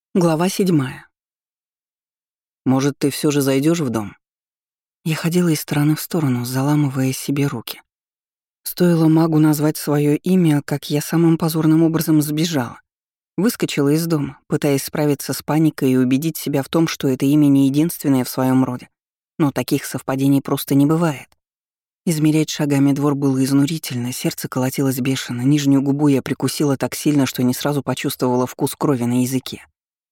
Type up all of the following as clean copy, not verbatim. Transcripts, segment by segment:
Глава 7. «Может, ты все же зайдешь в дом?» Я ходила из стороны в сторону, заламывая себе руки. Стоило магу назвать свое имя, как я самым позорным образом сбежала. Выскочила из дома, пытаясь справиться с паникой и убедить себя в том, что это имя не единственное в своем роде. Но таких совпадений просто не бывает. Измерять шагами двор было изнурительно, сердце колотилось бешено, нижнюю губу я прикусила так сильно, что не сразу почувствовала вкус крови на языке.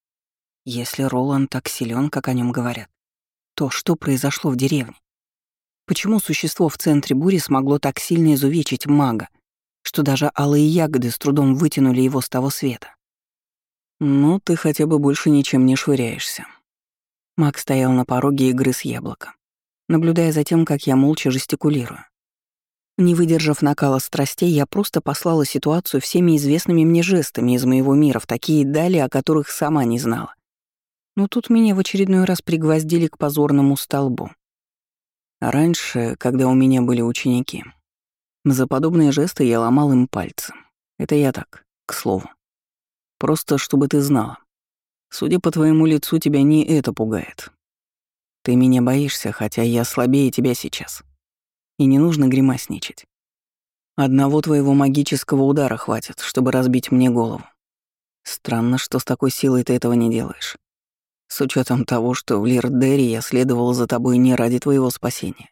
Если Роланд так силен, как о нем говорят, то что произошло в деревне? Почему существо в центре бури смогло так сильно изувечить мага, что даже алые ягоды с трудом вытянули его с того света? Ну, ты хотя бы больше ничем не швыряешься. Маг стоял на пороге и грыз яблоко, наблюдая за тем, как я молча жестикулирую. Не выдержав накала страстей, я просто послала ситуацию всеми известными мне жестами из моего мира в такие дали, о которых сама не знала. Но тут меня в очередной раз пригвоздили к позорному столбу. А раньше, когда у меня были ученики, за подобные жесты я ломал им пальцы. Это я так, к слову. Просто чтобы ты знала. Судя по твоему лицу, тебя не это пугает. Ты меня боишься, хотя я слабее тебя сейчас. И не нужно гримасничать. Одного твоего магического удара хватит, чтобы разбить мне голову. Странно, что с такой силой ты этого не делаешь. С учетом того, что в Лирдере я следовал за тобой не ради твоего спасения.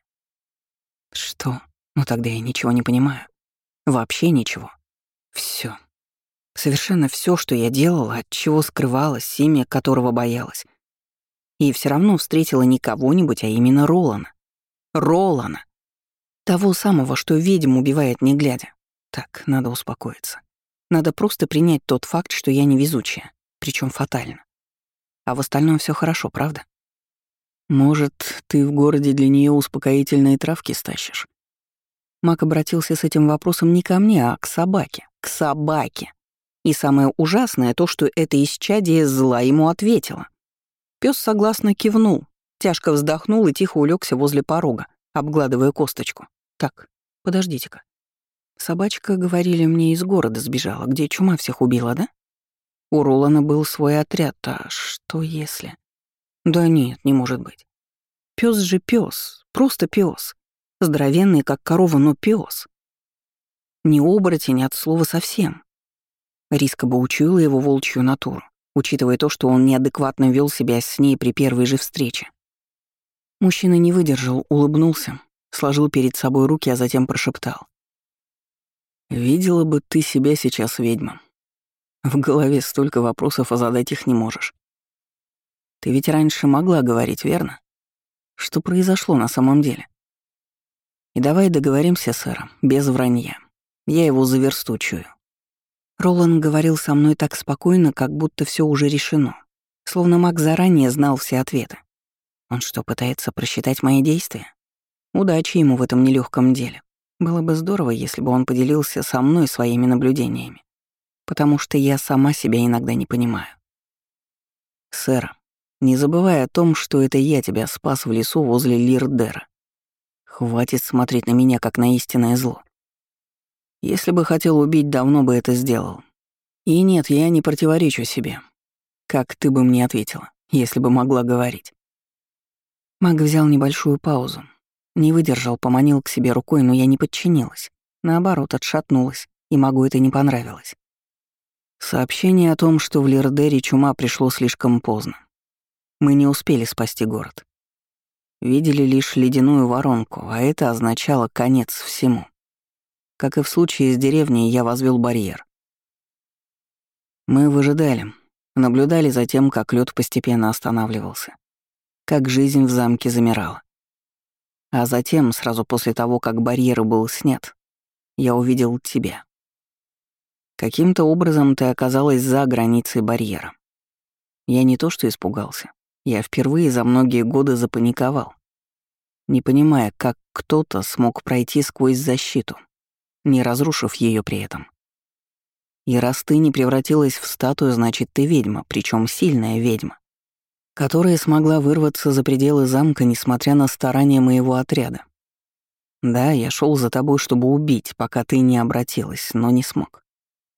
Что? Ну тогда я ничего не понимаю. Вообще ничего. Все. Совершенно все, что я делала, от чего скрывалась, имя которого боялась. И все равно встретила не кого-нибудь, а именно Ролана. Ролана. Того самого, что ведьм убивает не глядя. Так, надо успокоиться. Надо просто принять тот факт, что я невезучая, причем фатально. А в остальном все хорошо, правда? Может, ты в городе для нее успокоительные травки стащишь? Мак обратился с этим вопросом не ко мне, а к собаке. К собаке. И самое ужасное то, что это исчадие зла ему ответило. Пёс согласно кивнул, тяжко вздохнул и тихо улегся возле порога, обгладывая косточку. Так, подождите-ка. Собачка, говорили мне, из города сбежала, где чума всех убила, да? У Ролана был свой отряд, а что если... Да нет, не может быть. Пёс же пёс, просто пёс. Здоровенный, как корова, но пёс. Не оборотень от слова совсем. Риска бы учуяла его волчью натуру, учитывая то, что он неадекватно вел себя с ней при первой же встрече. Мужчина не выдержал, улыбнулся, сложил перед собой руки, а затем прошептал. «Видела бы ты себя сейчас, ведьма. В голове столько вопросов, а задать их не можешь. Ты ведь раньше могла говорить, верно? Что произошло на самом деле? И давай договоримся, сэр, без вранья. Я его за версту чую». Роланд говорил со мной так спокойно, как будто все уже решено. Словно маг заранее знал все ответы. Он что, пытается просчитать мои действия? Удачи ему в этом нелегком деле. Было бы здорово, если бы он поделился со мной своими наблюдениями, потому что я сама себя иногда не понимаю. Сэр, не забывай о том, что это я тебя спас в лесу возле Лирдера. Хватит смотреть на меня, как на истинное зло. Если бы хотел убить, давно бы это сделал. И нет, я не противоречу себе. Как ты бы мне ответила, если бы могла говорить? Маг взял небольшую паузу. Не выдержал, поманил к себе рукой, но я не подчинилась. Наоборот, отшатнулась, и магу это не понравилось. Сообщение о том, что в Лирдере чума, пришло слишком поздно. Мы не успели спасти город. Видели лишь ледяную воронку, а это означало конец всему. Как и в случае с деревней, я возвел барьер. Мы выжидали, наблюдали за тем, как лед постепенно останавливался, как жизнь в замке замирала. А затем, сразу после того, как барьер был снят, я увидел тебя. Каким-то образом ты оказалась за границей барьера. Я не то что испугался, я впервые за многие годы запаниковал, не понимая, как кто-то смог пройти сквозь защиту, не разрушив ее при этом. И раз ты не превратилась в статую, значит, ты ведьма, причем сильная ведьма, которая смогла вырваться за пределы замка, несмотря на старания моего отряда. Да, я шел за тобой, чтобы убить, пока ты не обратилась, но не смог.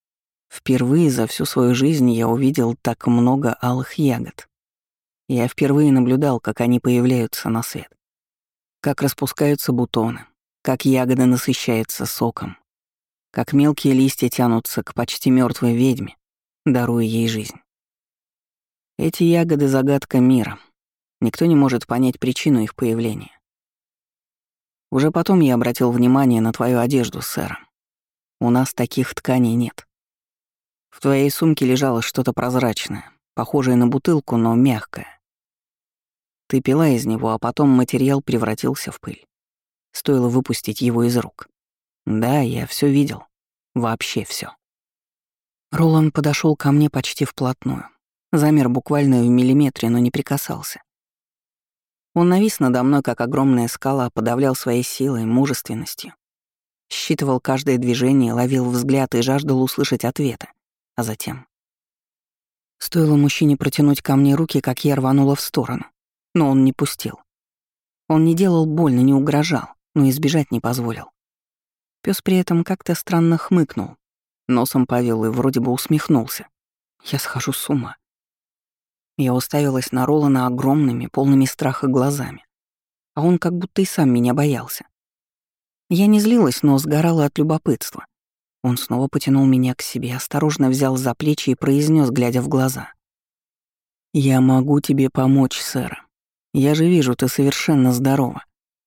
Впервые за всю свою жизнь я увидел так много алых ягод. Я впервые наблюдал, как они появляются на свет. Как распускаются бутоны, как ягода насыщается соком, как мелкие листья тянутся к почти мертвой ведьме, даруя ей жизнь. Эти ягоды — загадка мира. Никто не может понять причину их появления. Уже потом я обратил внимание на твою одежду, сэр. У нас таких тканей нет. В твоей сумке лежало что-то прозрачное, похожее на бутылку, но мягкое. Ты пила из него, а потом материал превратился в пыль. Стоило выпустить его из рук. Да, я все видел. Вообще все. Роланд подошел ко мне почти вплотную. Замер буквально в миллиметре, но не прикасался. Он навис надо мной, как огромная скала, подавлял своей силой, мужественностью. Считывал каждое движение, ловил взгляд и жаждал услышать ответы. А затем... Стоило мужчине протянуть ко мне руки, как я рванула в сторону. Но он не пустил. Он не делал больно, не угрожал, но избежать не позволил. Пёс при этом как-то странно хмыкнул, носом повел и вроде бы усмехнулся. Я схожу с ума. Я уставилась на Ролана огромными, полными страха глазами. А он как будто и сам меня боялся. Я не злилась, но сгорала от любопытства. Он снова потянул меня к себе, осторожно взял за плечи и произнес, глядя в глаза. «Я могу тебе помочь, сэр. Я же вижу, ты совершенно здорова».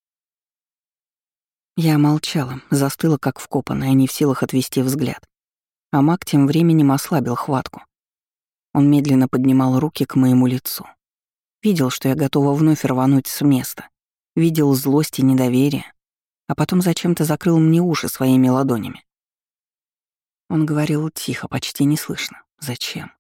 Я молчала, застыла как вкопанная, не в силах отвести взгляд. А маг тем временем ослабил хватку. Он медленно поднимал руки к моему лицу. Видел, что я готова вновь рвануть с места. Видел злость и недоверие. А потом зачем-то закрыл мне уши своими ладонями. Он говорил тихо, почти неслышно. Зачем?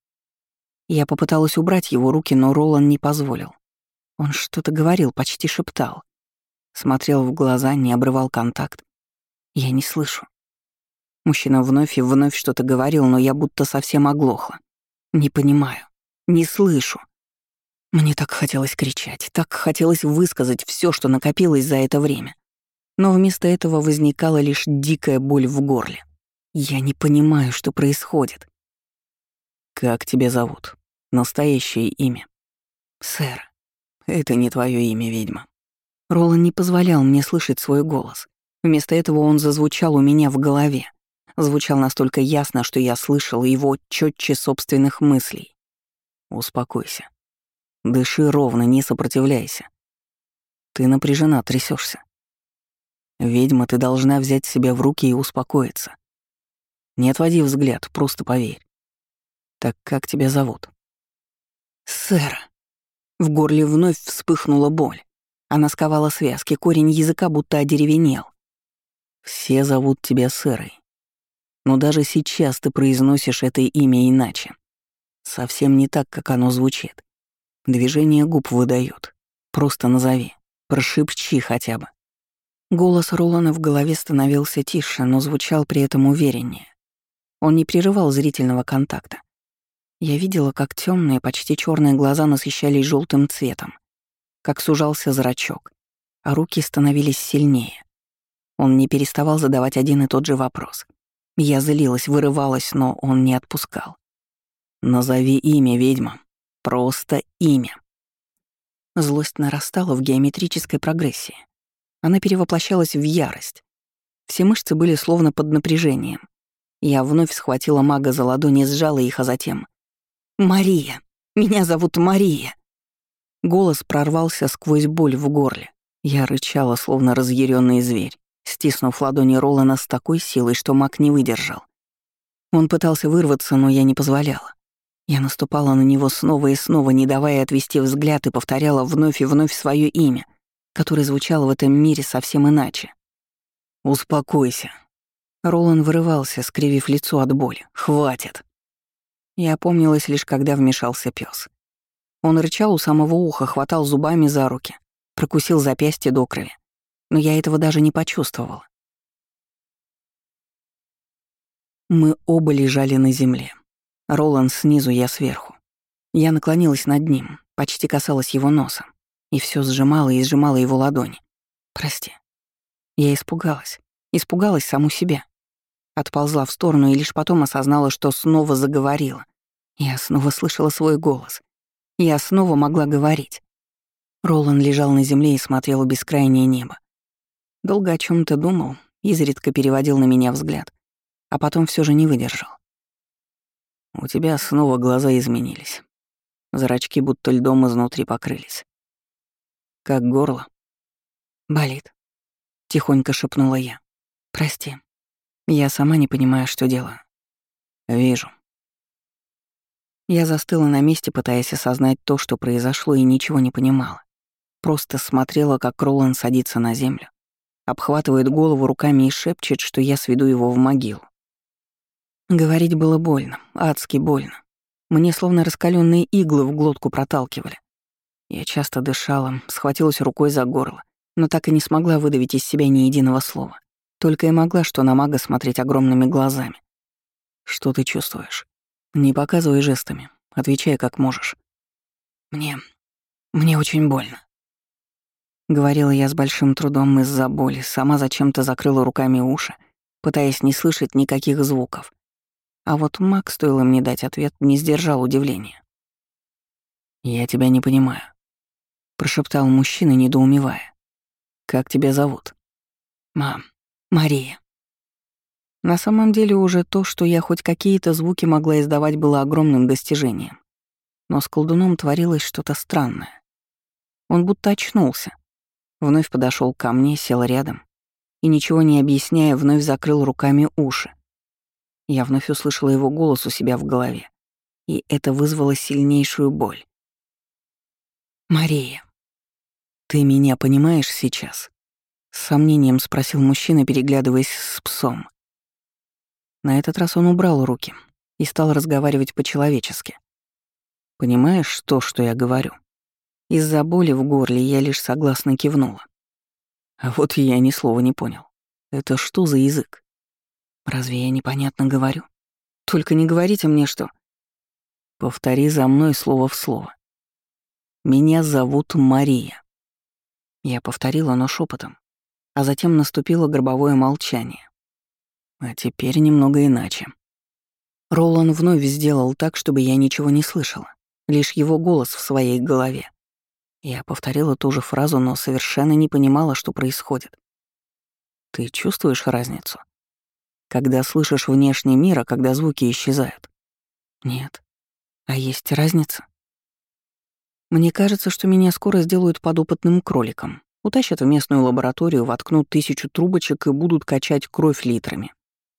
Я попыталась убрать его руки, но Ролан не позволил. Он что-то говорил, почти шептал. Смотрел в глаза, не обрывал контакт. Я не слышу. Мужчина вновь и вновь что-то говорил, но я будто совсем оглохла. Не понимаю. Не слышу. Мне так хотелось кричать, так хотелось высказать все, что накопилось за это время. Но вместо этого возникала лишь дикая боль в горле. Я не понимаю, что происходит. «Как тебя зовут? Настоящее имя?» «Сэр, это не твое имя, ведьма». Ролан не позволял мне слышать свой голос. Вместо этого он зазвучал у меня в голове. Звучал настолько ясно, что я слышал его чётче собственных мыслей. «Успокойся. Дыши ровно, не сопротивляйся. Ты напряжена, трясешься. Ведьма, ты должна взять себя в руки и успокоиться. Не отводи взгляд, просто поверь. Так как тебя зовут?» «Сэр». В горле вновь вспыхнула боль. Она сковала связки, корень языка будто одеревенел. «Все зовут тебя Сэрой. Но даже сейчас ты произносишь это имя иначе. Совсем не так, как оно звучит. Движение губ выдает. Просто назови. Прошепчи хотя бы». Голос Ролана в голове становился тише, но звучал при этом увереннее. Он не прерывал зрительного контакта. Я видела, как темные, почти черные глаза насыщались желтым цветом, как сужался зрачок, а руки становились сильнее. Он не переставал задавать один и тот же вопрос. Я злилась, вырывалась, но он не отпускал. «Назови имя, ведьма. Просто имя». Злость нарастала в геометрической прогрессии. Она перевоплощалась в ярость. Все мышцы были словно под напряжением. Я вновь схватила мага за ладони, сжала их, а затем... «Мария! Меня зовут Мария!» Голос прорвался сквозь боль в горле. Я рычала, словно разъяренный зверь, стиснув ладони Ролана с такой силой, что маг не выдержал. Он пытался вырваться, но я не позволяла. Я наступала на него снова и снова, не давая отвести взгляд, и повторяла вновь и вновь свое имя, которое звучало в этом мире совсем иначе. «Успокойся». Ролан вырывался, скривив лицо от боли. «Хватит». Я опомнилась лишь, когда вмешался пёс. Он рычал у самого уха, хватал зубами за руки, прокусил запястье до крови. Но я этого даже не почувствовала. Мы оба лежали на земле. Ролан снизу, я сверху. Я наклонилась над ним, почти касалась его носа, и все сжимала и сжимала его ладони. «Прости». Я испугалась. Испугалась саму себя. Отползла в сторону и лишь потом осознала, что снова заговорила. Я снова слышала свой голос. Я снова могла говорить. Ролан лежал на земле и смотрел в бескрайнее небо. Долго о чем то думал, изредка переводил на меня взгляд, а потом все же не выдержал. «У тебя снова глаза изменились. Зрачки будто льдом изнутри покрылись. Как горло?» «Болит», — тихонько шепнула я. «Прости. Я сама не понимаю, что делаю». «Вижу». Я застыла на месте, пытаясь осознать то, что произошло, и ничего не понимала. Просто смотрела, как Ролан садится на землю, обхватывает голову руками и шепчет, что я сведу его в могилу. Говорить было больно, адски больно. Мне словно раскаленные иглы в глотку проталкивали. Я часто дышала, схватилась рукой за горло, но так и не смогла выдавить из себя ни единого слова. Только и могла что на мага смотреть огромными глазами. «Что ты чувствуешь? Не показывай жестами, отвечай как можешь». Мне очень больно», — говорила я с большим трудом из-за боли, сама зачем-то закрыла руками уши, пытаясь не слышать никаких звуков. А вот маг, стоило мне дать ответ, не сдержал удивления. «Я тебя не понимаю», — прошептал мужчина, недоумевая. «Как тебя зовут?» Мария». На самом деле уже то, что я хоть какие-то звуки могла издавать, было огромным достижением. Но с колдуном творилось что-то странное. Он будто очнулся. Вновь подошел ко мне, сел рядом и, ничего не объясняя, вновь закрыл руками уши. Я вновь услышала его голос у себя в голове, и это вызвало сильнейшую боль. «Мария, ты меня понимаешь сейчас?» — с сомнением спросил мужчина, переглядываясь с псом. На этот раз он убрал руки и стал разговаривать по-человечески. «Понимаешь то, что я говорю?» Из-за боли в горле я лишь согласно кивнула. А вот я ни слова не понял. Это что за язык? Разве я непонятно говорю? Только не говорите мне, что... Повтори за мной слово в слово. Меня зовут Мария. Я повторила, но шепотом, а затем наступило гробовое молчание. А теперь немного иначе. Ролан вновь сделал так, чтобы я ничего не слышала, лишь его голос в своей голове. Я повторила ту же фразу, но совершенно не понимала, что происходит. Ты чувствуешь разницу? Когда слышишь внешний мир, а когда звуки исчезают? Нет. А есть разница? Мне кажется, что меня скоро сделают подопытным кроликом. Утащат в местную лабораторию, воткнут 1000 трубочек и будут качать кровь литрами.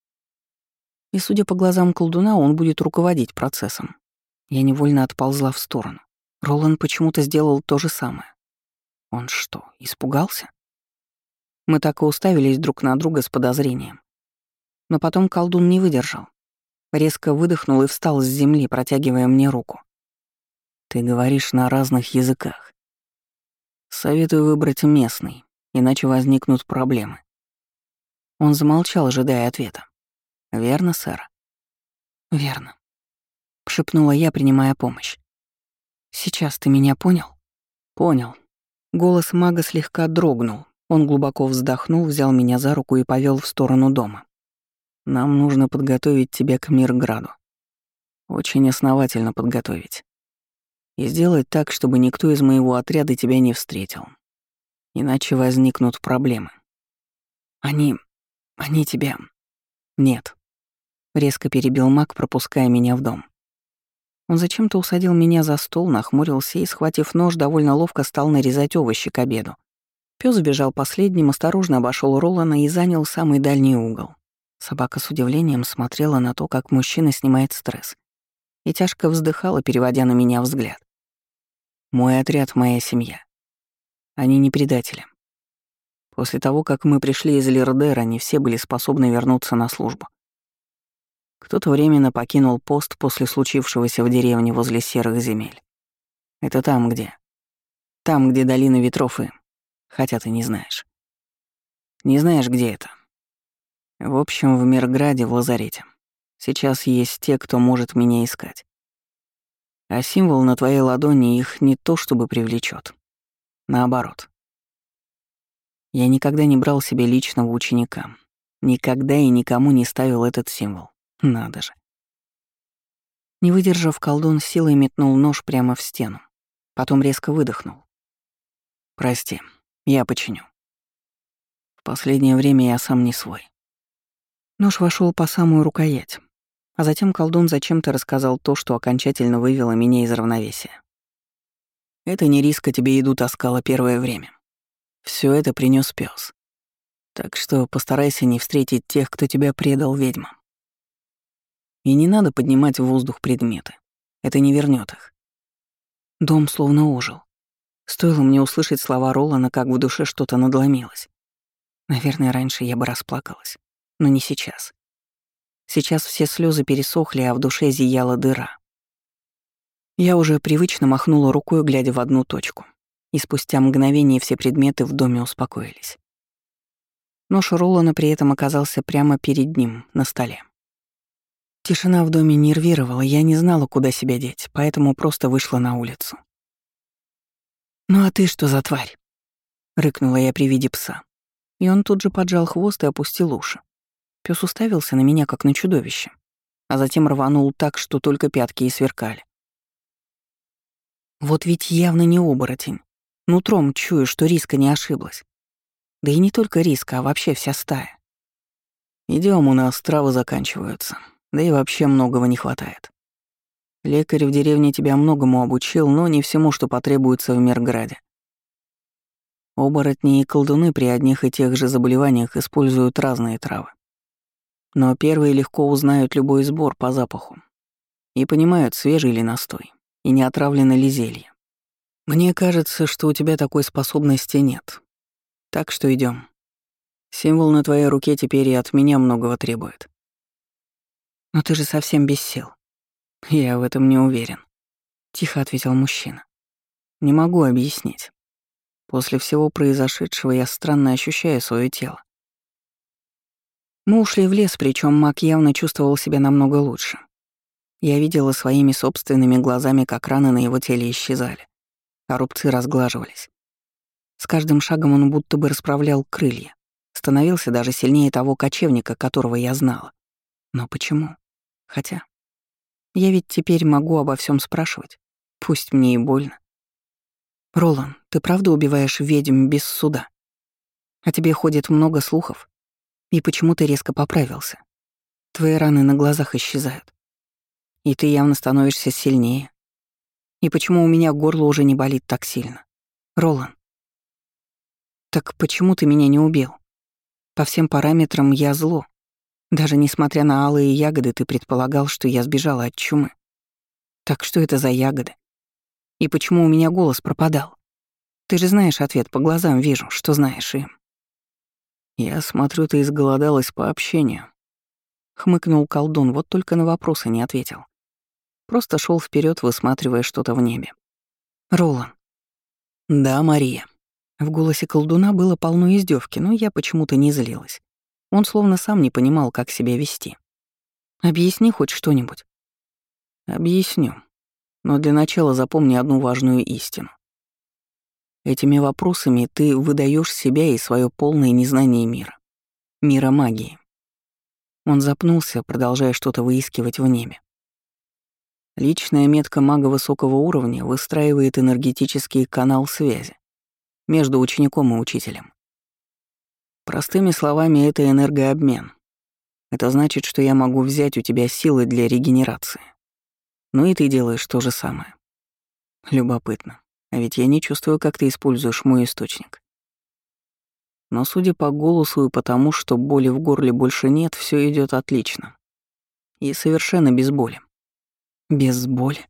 И, судя по глазам колдуна, он будет руководить процессом. Я невольно отползла в сторону. Ролан почему-то сделал то же самое. Он что, испугался? Мы так и уставились друг на друга с подозрением. Но потом колдун не выдержал. Резко выдохнул и встал с земли, протягивая мне руку. «Ты говоришь на разных языках. Советую выбрать местный, иначе возникнут проблемы». Он замолчал, ожидая ответа. «Верно, сэр?» «Верно», — шепнула я, принимая помощь. «Сейчас ты меня понял?» «Понял». Голос мага слегка дрогнул. Он глубоко вздохнул, взял меня за руку и повел в сторону дома. «Нам нужно подготовить тебя к Мирграду. Очень основательно подготовить. И сделать так, чтобы никто из моего отряда тебя не встретил. Иначе возникнут проблемы». Они тебя...» «Нет», — резко перебил маг, пропуская меня в дом. Он зачем-то усадил меня за стол, нахмурился и, схватив нож, довольно ловко стал нарезать овощи к обеду. Пёс бежал последним, осторожно обошел Ролана и занял самый дальний угол. Собака с удивлением смотрела на то, как мужчина снимает стресс, и тяжко вздыхала, переводя на меня взгляд. «Мой отряд — моя семья. Они не предатели. После того, как мы пришли из Лирдера, они все были способны вернуться на службу. Кто-то временно покинул пост после случившегося в деревне возле Серых земель. Это там, где долина ветров и... Хотя ты не знаешь. Не знаешь, где это. В общем, в Мирграде, в лазарете. Сейчас есть те, кто может меня искать. А символ на твоей ладони их не то чтобы привлечет. Наоборот. Я никогда не брал себе личного ученика. Никогда и никому не ставил этот символ. Надо же. Не выдержав, колдун силой метнул нож прямо в стену. Потом резко выдохнул. «Прости, я починю. В последнее время я сам не свой». Нож вошел по самую рукоять, а затем колдун зачем-то рассказал то, что окончательно вывело меня из равновесия. «Это не риска тебе еду таскала первое время. Все это принес пес. Так что постарайся не встретить тех, кто тебя предал, ведьма. И не надо поднимать в воздух предметы. Это не вернет их». Дом словно ожил. Стоило мне услышать слова Ролана, как в душе что-то надломилось. Наверное, раньше я бы расплакалась, но не сейчас. Сейчас все слезы пересохли, а в душе зияла дыра. Я уже привычно махнула рукой, глядя в одну точку, и спустя мгновение все предметы в доме успокоились. Нож Ролана при этом оказался прямо перед ним, на столе. Тишина в доме нервировала, я не знала, куда себя деть, поэтому просто вышла на улицу. «Ну а ты что за тварь?» — рыкнула я при виде пса. И он тут же поджал хвост и опустил уши. Пёс уставился на меня, как на чудовище, а затем рванул так, что только пятки и сверкали. Вот ведь явно не оборотень. Нутром чую, что Риска не ошиблась. Да и не только Риска, а вообще вся стая. Идём, у нас травы заканчиваются, да и вообще многого не хватает. Лекарь в деревне тебя многому обучил, но не всему, что потребуется в Мирграде. Оборотни и колдуны при одних и тех же заболеваниях используют разные травы. Но первые легко узнают любой сбор по запаху и понимают, свежий ли настой и не отравлено ли зелье. Мне кажется, что у тебя такой способности нет. Так что идем. Символ на твоей руке теперь и от меня многого требует. Но ты же совсем без сил. Я в этом не уверен, — тихо ответил мужчина. Не могу объяснить. После всего произошедшего я странно ощущаю свое тело. Мы ушли в лес, причем маг явно чувствовал себя намного лучше. Я видела своими собственными глазами, как раны на его теле исчезали, а рубцы разглаживались. С каждым шагом он будто бы расправлял крылья, становился даже сильнее того кочевника, которого я знала. Но почему? Хотя я ведь теперь могу обо всем спрашивать, пусть мне и больно. «Ролан, ты правда убиваешь ведьм без суда? О тебе ходит много слухов. И почему ты резко поправился? Твои раны на глазах исчезают. И ты явно становишься сильнее. И почему у меня горло уже не болит так сильно? Ролан, так почему ты меня не убил? По всем параметрам я зло. Даже несмотря на алые ягоды, ты предполагал, что я сбежала от чумы. Так что это за ягоды? И почему у меня голос пропадал? Ты же знаешь ответ, по глазам вижу, что знаешь им. Я смотрю, ты изголодалась по общению. Хмыкнул колдун, вот только на вопросы не ответил. Просто шел вперед, высматривая что-то в небе. Ролан. Да, Мария. В голосе колдуна было полно издевки, но я почему-то не злилась. Он словно сам не понимал, как себя вести. Объясни хоть что-нибудь. Объясню. Но для начала запомни одну важную истину. Этими вопросами ты выдаешь себя и свое полное незнание мира. Мира магии. Он запнулся, продолжая что-то выискивать в небе. Личная метка мага высокого уровня выстраивает энергетический канал связи между учеником и учителем. Простыми словами, это энергообмен. Это значит, что я могу взять у тебя силы для регенерации. Ну и ты делаешь то же самое. Любопытно. А ведь я не чувствую, как ты используешь мой источник. Но судя по голосу и потому, что боли в горле больше нет, все идет отлично. И совершенно без боли. Без боли.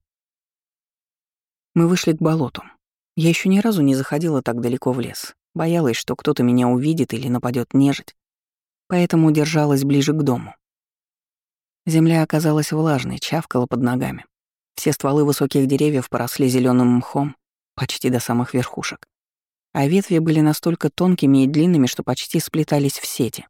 Мы вышли к болоту. Я еще ни разу не заходила так далеко в лес. Боялась, что кто-то меня увидит или нападет нежить. Поэтому держалась ближе к дому. Земля оказалась влажной, чавкала под ногами. Все стволы высоких деревьев поросли зеленым мхом почти до самых верхушек. А ветви были настолько тонкими и длинными, что почти сплетались в сети.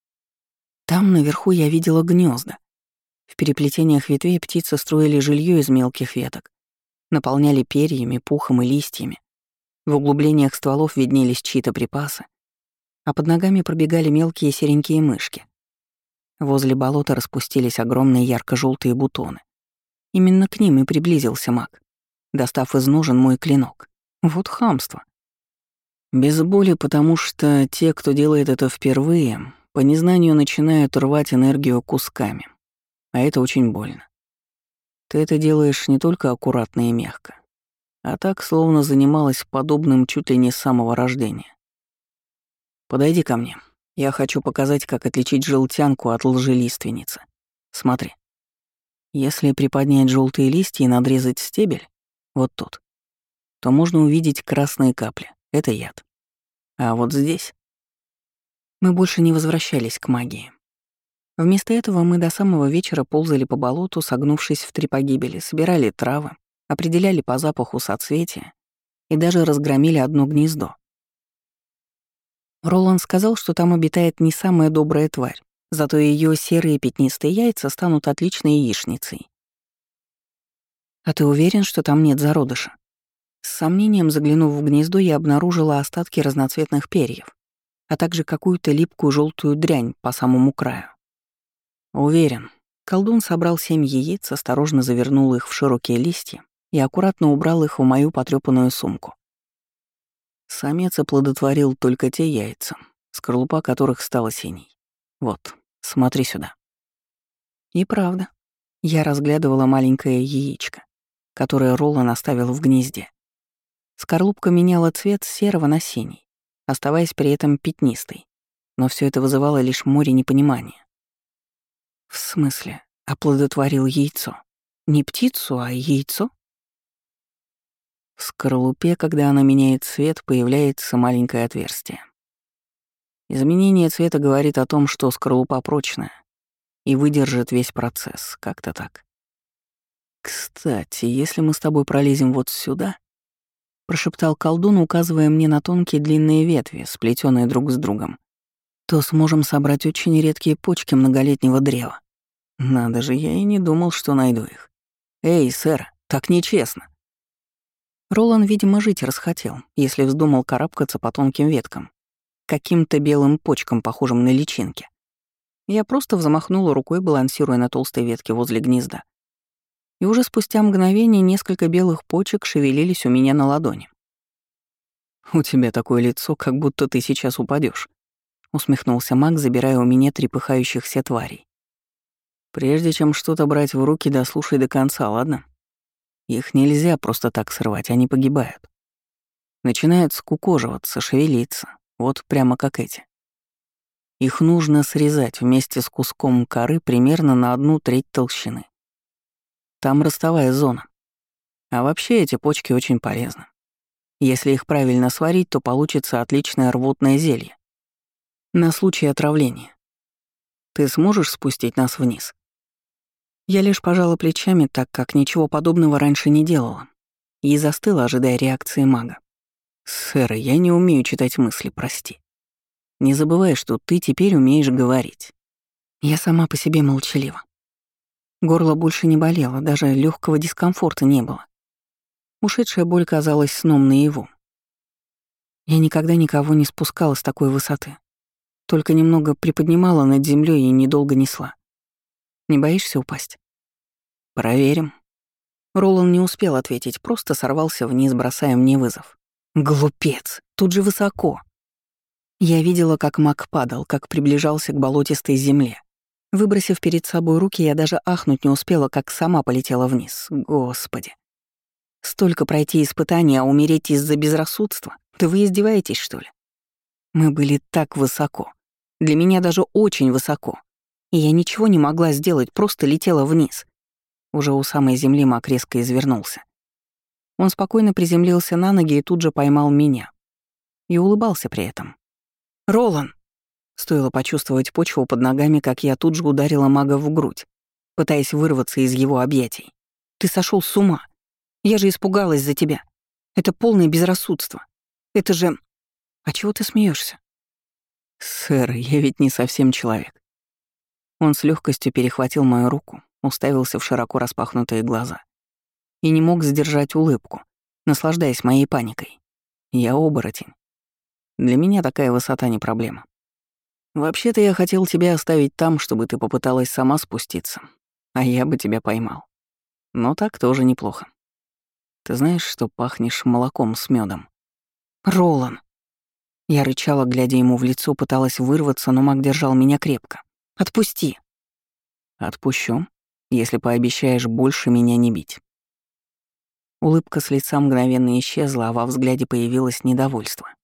Там наверху я видела гнезда. В переплетениях ветвей птицы строили жилье из мелких веток, наполняли перьями, пухом и листьями. В углублениях стволов виднелись чьи-то припасы, а под ногами пробегали мелкие серенькие мышки, Возле болота распустились огромные ярко-желтые бутоны. Именно к ним и приблизился маг, достав из ножен мой клинок. Вот хамство. Без боли, потому что те, кто делает это впервые, по незнанию начинают рвать энергию кусками. А это очень больно. Ты это делаешь не только аккуратно и мягко, а так, словно занималась подобным чуть ли не с самого рождения. Подойди ко мне. Я хочу показать, как отличить желтянку от лжелиственницы. Смотри. Если приподнять желтые листья и надрезать стебель, вот тут, то можно увидеть красные капли. Это яд. А вот здесь мы больше не возвращались к магии. Вместо этого мы до самого вечера ползали по болоту, согнувшись в 3 погибели, собирали травы, определяли по запаху соцветия и даже разгромили одно гнездо. Роланд сказал, что там обитает не самая добрая тварь, зато ее серые пятнистые яйца станут отличной яичницей. «А ты уверен, что там нет зародыша?» С сомнением заглянув в гнездо, я обнаружила остатки разноцветных перьев, а также какую-то липкую желтую дрянь по самому краю. Уверен. Колдун собрал 7 яиц, осторожно завернул их в широкие листья и аккуратно убрал их в мою потрёпанную сумку. Самец оплодотворил только те яйца, скорлупа которых стала синей. Вот, смотри сюда. И правда, я разглядывала маленькое яичко, которое Ролан оставил в гнезде. Скорлупка меняла цвет с серого на синий, оставаясь при этом пятнистой, но все это вызывало лишь море непонимания. В смысле, оплодотворил яйцо? Не птицу, а яйцо? В скорлупе, когда она меняет цвет, появляется маленькое отверстие. Изменение цвета говорит о том, что скорлупа прочная и выдержит весь процесс, как-то так. «Кстати, если мы с тобой пролезем вот сюда», — прошептал колдун, указывая мне на тонкие длинные ветви, сплетенные друг с другом, то сможем собрать очень редкие почки многолетнего древа. Надо же, я и не думал, что найду их. Эй, сэр, так нечестно. Ролан, видимо, жить расхотел, если вздумал карабкаться по тонким веткам, каким-то белым почкам, похожим на личинки. Я просто взмахнула рукой, балансируя на толстой ветке возле гнезда. И уже спустя мгновение несколько белых почек шевелились у меня на ладони. «У тебя такое лицо, как будто ты сейчас упадешь, усмехнулся маг, забирая у меня трепыхающихся тварей. «Прежде чем что-то брать в руки, дослушай до конца, ладно? Их нельзя просто так срывать, они погибают. Начинают скукоживаться, шевелиться, вот прямо как эти. Их нужно срезать вместе с куском коры примерно на 1/3 толщины. Там ростовая зона. А вообще эти почки очень полезны. Если их правильно сварить, то получится отличное рвотное зелье. На случай отравления. Ты сможешь спустить нас вниз?» Я лишь пожала плечами, так как ничего подобного раньше не делала, и застыла, ожидая реакции мага. «Сэр, я не умею читать мысли, прости. Не забывай, что ты теперь умеешь говорить». Я сама по себе молчалива. Горло больше не болело, даже легкого дискомфорта не было. Ушедшая боль казалась сном наяву. Я никогда никого не спускала с такой высоты. Только немного приподнимала над землей и недолго несла. Не боишься упасть? Проверим. Ролан не успел ответить, просто сорвался вниз, бросая мне вызов. Глупец, тут же высоко. Я видела, как маг падал, как приближался к болотистой земле. Выбросив перед собой руки, я даже ахнуть не успела, как сама полетела вниз. Господи. Столько пройти испытаний, а умереть из-за безрассудства? Да вы издеваетесь, что ли? Мы были так высоко. Для меня даже очень высоко. И я ничего не могла сделать, просто летела вниз. Уже у самой земли маг резко извернулся. Он спокойно приземлился на ноги и тут же поймал меня. И улыбался при этом. «Ролан!» Стоило почувствовать почву под ногами, как я тут же ударила мага в грудь, пытаясь вырваться из его объятий. «Ты сошел с ума! Я же испугалась за тебя! Это полное безрассудство! Это же... А чего ты смеешься? «Сэр, я ведь не совсем человек». Он с легкостью перехватил мою руку, уставился в широко распахнутые глаза и не мог сдержать улыбку, наслаждаясь моей паникой. Я оборотень. Для меня такая высота не проблема. Вообще-то я хотел тебя оставить там, чтобы ты попыталась сама спуститься, а я бы тебя поймал. Но так тоже неплохо. Ты знаешь, что пахнешь молоком с медом? Ролан. Я рычала, глядя ему в лицо, пыталась вырваться, но маг держал меня крепко. Отпусти. Отпущу, если пообещаешь больше меня не бить. Улыбка с лица мгновенно исчезла, а во взгляде появилось недовольство.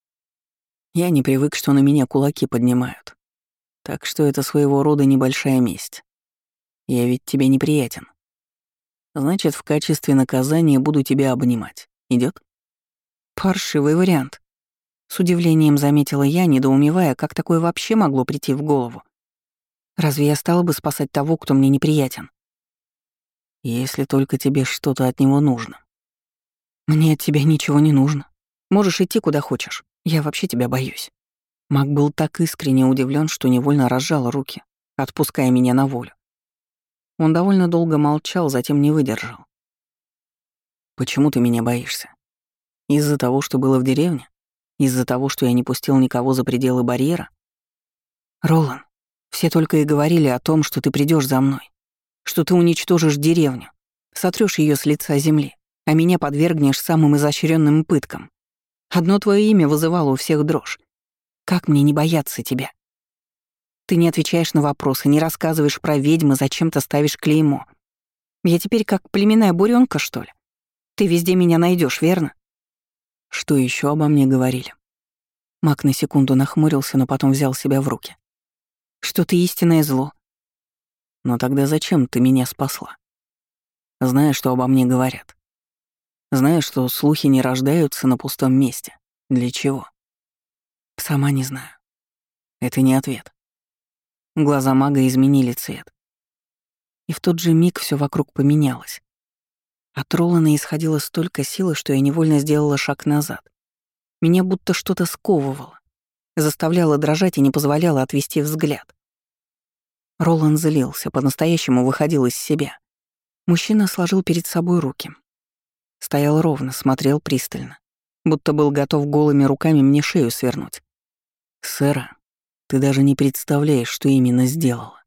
Я не привык, что на меня кулаки поднимают. Так что это своего рода небольшая месть. Я ведь тебе неприятен. Значит, в качестве наказания буду тебя обнимать. Идет? Паршивый вариант. С удивлением заметила я, недоумевая, как такое вообще могло прийти в голову. Разве я стала бы спасать того, кто мне неприятен? Если только тебе что-то от него нужно. Мне от тебя ничего не нужно. Можешь идти куда хочешь. Я вообще тебя боюсь. Маг был так искренне удивлен, что невольно разжал руки, отпуская меня на волю. Он довольно долго молчал, затем не выдержал. «Почему ты меня боишься? Из-за того, что было в деревне? Из-за того, что я не пустил никого за пределы барьера? Ролан, все только и говорили о том, что ты придешь за мной, что ты уничтожишь деревню, сотрешь ее с лица земли, а меня подвергнешь самым изощренным пыткам. Одно твое имя вызывало у всех дрожь. Как мне не бояться тебя? Ты не отвечаешь на вопросы, не рассказываешь про ведьмы, зачем-то ставишь клеймо. Я теперь как племенная буренка, что ли? Ты везде меня найдешь, верно? Что еще обо мне говорили? Мак на секунду нахмурился, но потом взял себя в руки. Что ты истинное зло. Но тогда зачем ты меня спасла? Зная, что обо мне говорят. Зная, что слухи не рождаются на пустом месте. Для чего? Сама не знаю. Это не ответ. Глаза мага изменили цвет. И в тот же миг все вокруг поменялось. От Ролана исходило столько силы, что я невольно сделала шаг назад. Меня будто что-то сковывало, заставляло дрожать и не позволяло отвести взгляд. Ролан злился, по-настоящему выходил из себя. Мужчина сложил перед собой руки. Стоял ровно, смотрел пристально, будто был готов голыми руками мне шею свернуть. «Сэра, ты даже не представляешь, что именно сделала.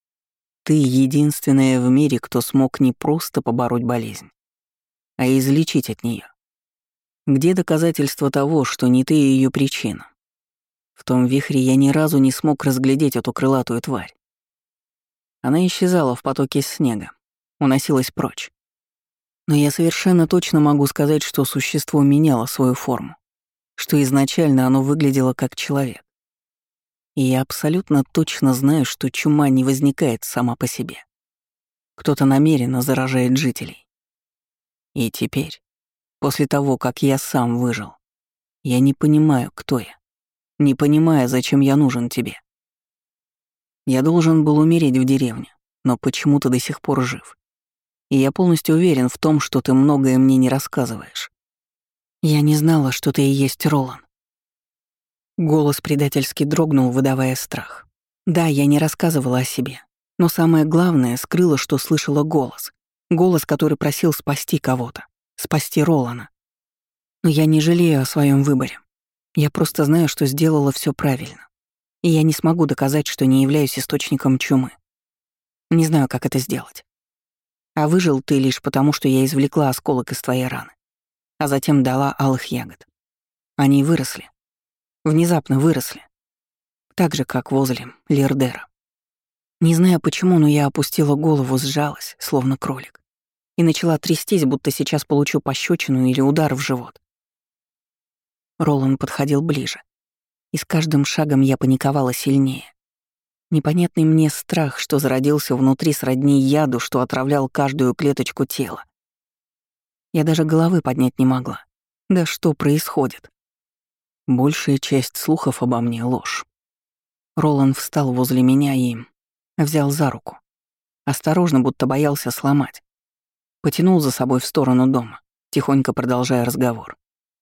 Ты единственная в мире, кто смог не просто побороть болезнь, а излечить от нее. Где доказательства того, что не ты ее причина? В том вихре я ни разу не смог разглядеть эту крылатую тварь. Она исчезала в потоке снега, уносилась прочь. Но я совершенно точно могу сказать, что существо меняло свою форму, что изначально оно выглядело как человек. И я абсолютно точно знаю, что чума не возникает сама по себе. Кто-то намеренно заражает жителей. И теперь, после того, как я сам выжил, я не понимаю, кто я, не понимаю, зачем я нужен тебе. Я должен был умереть в деревне, но почему-то до сих пор жив. И я полностью уверен в том, что ты многое мне не рассказываешь. Я не знала, что ты и есть Ролан. Голос предательски дрогнул, выдавая страх. Да, я не рассказывала о себе, но самое главное, скрыла, что слышала голос. Голос, который просил спасти кого-то, спасти Ролана. Но я не жалею о своем выборе. Я просто знаю, что сделала все правильно. И я не смогу доказать, что не являюсь источником чумы. Не знаю, как это сделать. А выжил ты лишь потому, что я извлекла осколок из твоей раны, а затем дала алых ягод. Они выросли. Внезапно выросли. Так же, как возле Лердера. Не знаю почему, но я опустила голову, сжалась, словно кролик, и начала трястись, будто сейчас получу пощечину или удар в живот. Ролан подходил ближе, и с каждым шагом я паниковала сильнее. Непонятный мне страх, что зародился внутри сродни яду, что отравлял каждую клеточку тела. Я даже головы поднять не могла. Да что происходит? Большая часть слухов обо мне — ложь. Ролан встал возле меня и взял за руку. Осторожно, будто боялся сломать. Потянул за собой в сторону дома, тихонько продолжая разговор.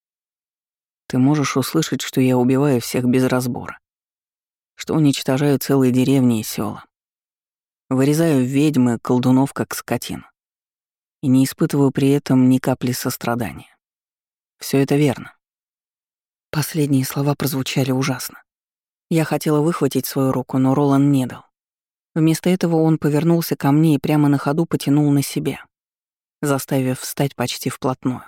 Ты можешь услышать, что я убиваю всех без разбора, что уничтожаю целые деревни и села, вырезаю ведьм и колдунов как скотину, и не испытываю при этом ни капли сострадания. Все это верно. Последние слова прозвучали ужасно. Я хотела выхватить свою руку, но Ролан не дал. Вместо этого он повернулся ко мне и прямо на ходу потянул на себя, заставив встать почти вплотную.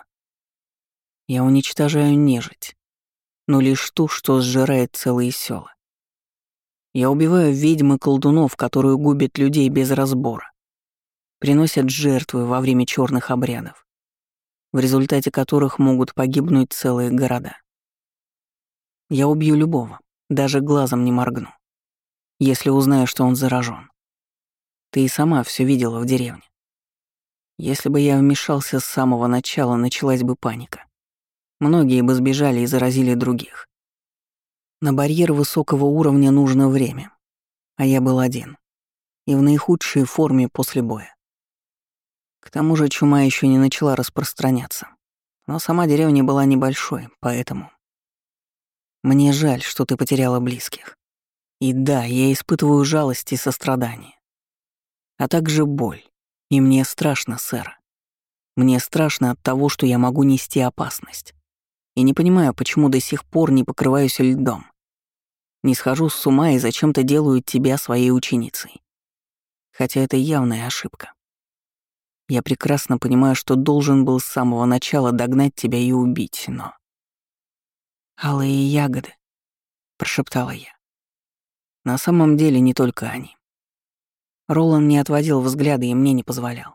Я уничтожаю нежить, но лишь ту, что сжирает целые села. Я убиваю ведьм и колдунов, которые губят людей без разбора, приносят жертвы во время черных обрядов, в результате которых могут погибнуть целые города. Я убью любого, даже глазом не моргну, если узнаю, что он заражен. Ты и сама все видела в деревне. Если бы я вмешался с самого начала, началась бы паника. Многие бы сбежали и заразили других. На барьер высокого уровня нужно время, а я был один, и в наихудшей форме после боя. К тому же чума еще не начала распространяться, но сама деревня была небольшой, поэтому... Мне жаль, что ты потеряла близких. И да, я испытываю жалость и сострадание, а также боль. И мне страшно, сэр. Мне страшно от того, что я могу нести опасность. И не понимаю, почему до сих пор не покрываюсь льдом. Не схожу с ума и зачем-то делаю тебя своей ученицей. Хотя это явная ошибка. Я прекрасно понимаю, что должен был с самого начала догнать тебя и убить, но... «Алые ягоды», — прошептала я. На самом деле не только они. Ролан не отводил взгляда и мне не позволял.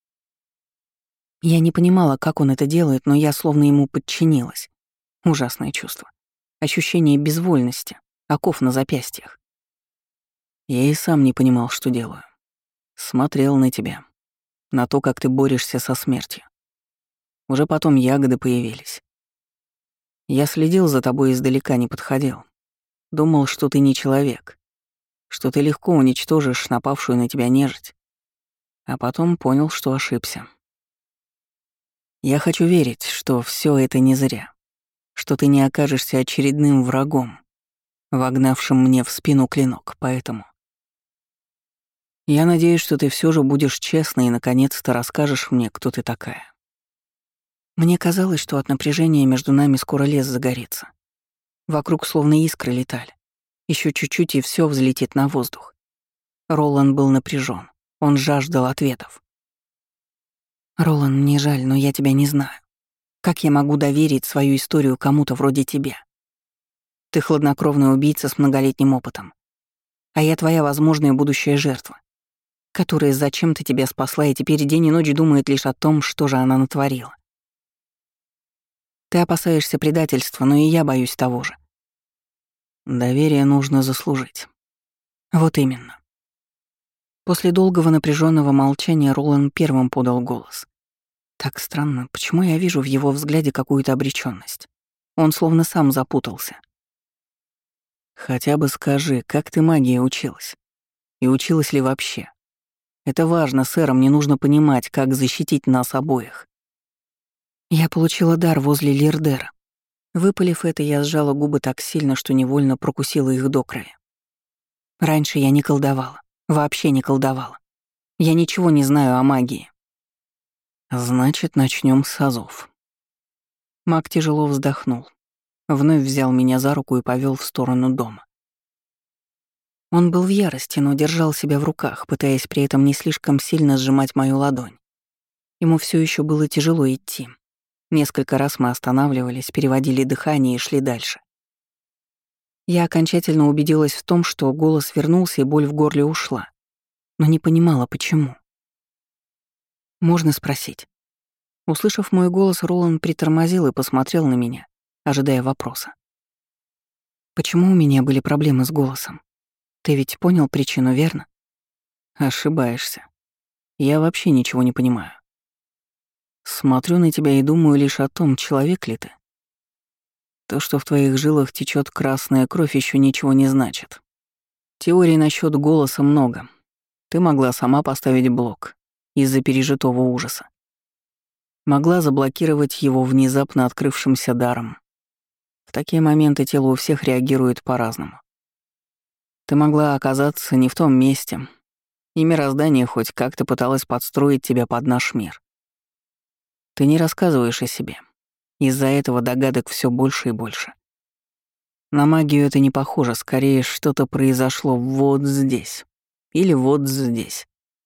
Я не понимала, как он это делает, но я словно ему подчинилась. Ужасное чувство. Ощущение безвольности, оков на запястьях. Я и сам не понимал, что делаю. Смотрел на тебя, на то, как ты борешься со смертью. Уже потом ягоды появились. Я следил за тобой издалека, не подходил. Думал, что ты не человек, что ты легко уничтожишь напавшую на тебя нежить. А потом понял, что ошибся. Я хочу верить, что все это не зря, что ты не окажешься очередным врагом, вогнавшим мне в спину клинок, поэтому... Я надеюсь, что ты все же будешь честна и наконец-то расскажешь мне, кто ты такая. Мне казалось, что от напряжения между нами скоро лес загорится. Вокруг словно искры летали. Еще чуть-чуть, и все взлетит на воздух. Ролан был напряжен. Он жаждал ответов. «Ролан, мне жаль, но я тебя не знаю. Как я могу доверить свою историю кому-то вроде тебя? Ты хладнокровный убийца с многолетним опытом. А я твоя возможная будущая жертва, которая зачем-то тебя спасла и теперь день и ночь думает лишь о том, что же она натворила. Ты опасаешься предательства, но и я боюсь того же. Доверие нужно заслужить. Вот именно. После долгого напряженного молчания Ролан первым подал голос. Так странно, почему я вижу в его взгляде какую-то обречённость? Он словно сам запутался. Хотя бы скажи, как ты магии училась? И училась ли вообще? Это важно, сэр, мне нужно понимать, как защитить нас обоих. Я получила дар возле Лирдера. Выпалив это, я сжала губы так сильно, что невольно прокусила их до крови. Раньше я не колдовала, вообще не колдовала. Я ничего не знаю о магии. Значит, начнем с азов. Маг тяжело вздохнул, вновь взял меня за руку и повел в сторону дома. Он был в ярости, но держал себя в руках, пытаясь при этом не слишком сильно сжимать мою ладонь. Ему все еще было тяжело идти. Несколько раз мы останавливались, переводили дыхание и шли дальше. Я окончательно убедилась в том, что голос вернулся и боль в горле ушла, но не понимала, почему. «Можно спросить?» Услышав мой голос, Ролан притормозил и посмотрел на меня, ожидая вопроса. «Почему у меня были проблемы с голосом? Ты ведь понял причину, верно?» «Ошибаешься. Я вообще ничего не понимаю. Смотрю на тебя и думаю лишь о том, человек ли ты. То, что в твоих жилах течет красная кровь, еще ничего не значит. Теорий насчет голоса много. Ты могла сама поставить блок из-за пережитого ужаса. Могла заблокировать его внезапно открывшимся даром. В такие моменты тело у всех реагирует по-разному. Ты могла оказаться не в том месте, и мироздание хоть как-то пыталось подстроить тебя под наш мир. Ты не рассказываешь о себе. Из-за этого догадок все больше и больше. На магию это не похоже, скорее что-то произошло вот здесь. Или вот здесь.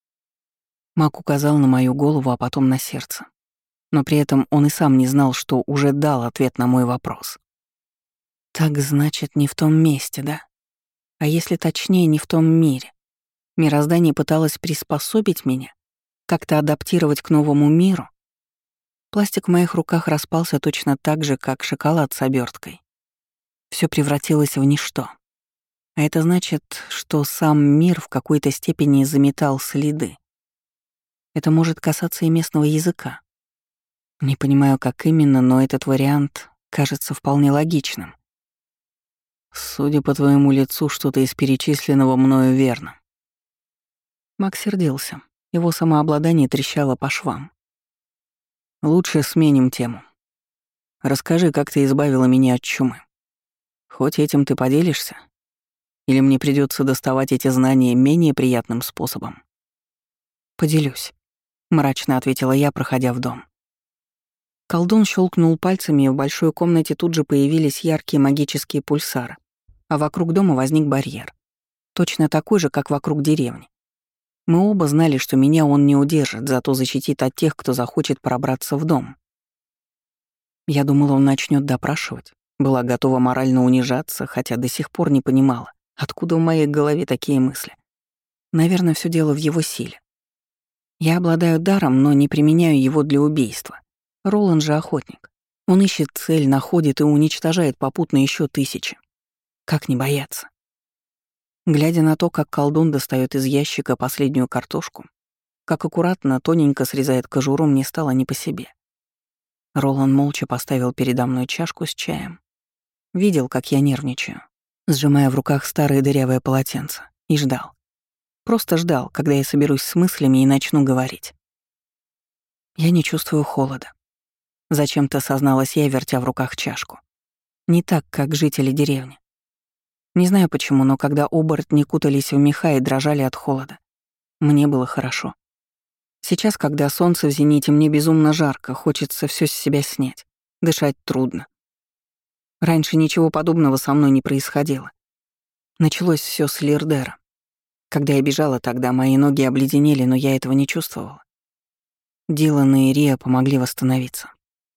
Маг указал на мою голову, а потом на сердце. Но при этом он и сам не знал, что уже дал ответ на мой вопрос. Так значит, не в том месте, да? А если точнее, не в том мире? Мироздание пыталось приспособить меня, как-то адаптировать к новому миру? Пластик в моих руках распался точно так же, как шоколад с оберткой. Все превратилось в ничто. А это значит, что сам мир в какой-то степени заметал следы. Это может касаться и местного языка. Не понимаю, как именно, но этот вариант кажется вполне логичным. Судя по твоему лицу, что-то из перечисленного мною верно. Макс сердился. Его самообладание трещало по швам. Лучше сменим тему. Расскажи, как ты избавила меня от чумы. Хоть этим ты поделишься? Или мне придется доставать эти знания менее приятным способом? Поделюсь, мрачно ответила я, проходя в дом. Колдун щелкнул пальцами, и в большой комнате тут же появились яркие магические пульсары, а вокруг дома возник барьер. Точно такой же, как вокруг деревни. Мы оба знали, что меня он не удержит, зато защитит от тех, кто захочет пробраться в дом. Я думала, он начнет допрашивать, была готова морально унижаться, хотя до сих пор не понимала, откуда в моей голове такие мысли. Наверное, все дело в его силе. Я обладаю даром, но не применяю его для убийства. Роланд же охотник. Он ищет цель, находит и уничтожает попутно еще тысячи. Как не бояться? Глядя на то, как колдун достает из ящика последнюю картошку, как аккуратно, тоненько срезает кожуру, мне стало не по себе. Роланд молча поставил передо мной чашку с чаем. Видел, как я нервничаю, сжимая в руках старое дырявое полотенце, и ждал. Просто ждал, когда я соберусь с мыслями и начну говорить. Я не чувствую холода. Зачем-то созналась я, вертя в руках чашку. Не так, как жители деревни. Не знаю почему, но когда оборотни кутались в меха и дрожали от холода, мне было хорошо. Сейчас, когда солнце в зените, мне безумно жарко, хочется все с себя снять. Дышать трудно. Раньше ничего подобного со мной не происходило. Началось все с Лирдера. Когда я бежала тогда, мои ноги обледенели, но я этого не чувствовала. Дилан и Рия помогли восстановиться.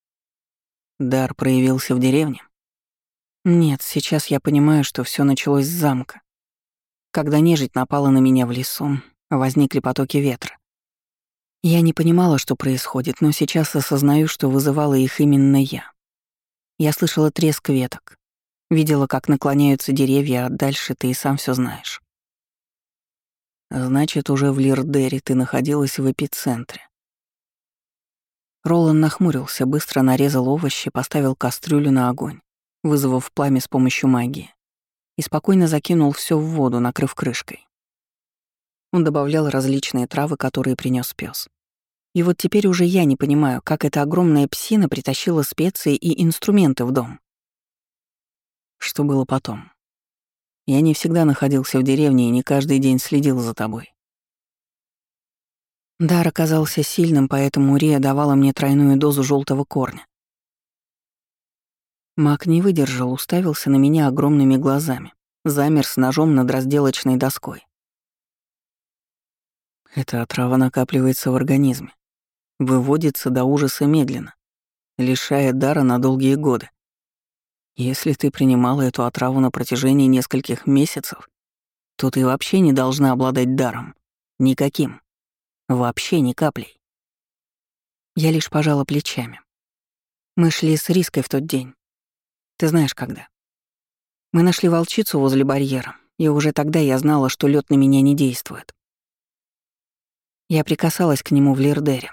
Дар проявился в деревне? Нет, сейчас я понимаю, что все началось с замка. Когда нежить напала на меня в лесу, возникли потоки ветра. Я не понимала, что происходит, но сейчас осознаю, что вызывала их именно я. Я слышала треск веток, видела, как наклоняются деревья, а дальше ты и сам все знаешь. Значит, уже в Лирдере ты находилась в эпицентре. Ролан нахмурился, быстро нарезал овощи, поставил кастрюлю на огонь, вызвав пламя с помощью магии, и спокойно закинул все в воду, накрыв крышкой. Он добавлял различные травы, которые принес пес. И вот теперь уже я не понимаю, как эта огромная псина притащила специи и инструменты в дом. Что было потом? Я не всегда находился в деревне и не каждый день следил за тобой. Дар оказался сильным, поэтому Рия давала мне тройную дозу желтого корня. Маг не выдержал, уставился на меня огромными глазами, замер с ножом над разделочной доской. Эта отрава накапливается в организме, выводится до ужаса медленно, лишая дара на долгие годы. Если ты принимала эту отраву на протяжении нескольких месяцев, то ты вообще не должна обладать даром. Никаким. Вообще ни каплей. Я лишь пожала плечами. Мы шли с Риской в тот день. Ты знаешь, когда. Мы нашли волчицу возле барьера, и уже тогда я знала, что лед на меня не действует. Я прикасалась к нему в Лирдере.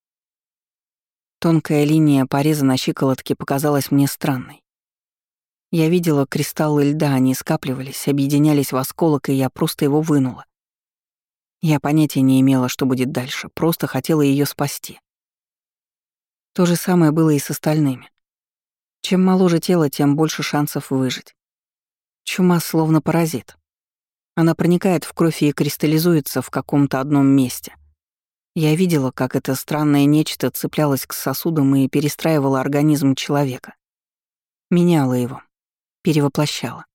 Тонкая линия пореза на щиколотке показалась мне странной. Я видела кристаллы льда, они скапливались, объединялись в осколок, и я просто его вынула. Я понятия не имела, что будет дальше, просто хотела ее спасти. То же самое было и с остальными. Чем моложе тело, тем больше шансов выжить. Чума словно паразит. Она проникает в кровь и кристаллизуется в каком-то одном месте. Я видела, как это странное нечто цеплялось к сосудам и перестраивало организм человека. Меняло его. перевоплощала.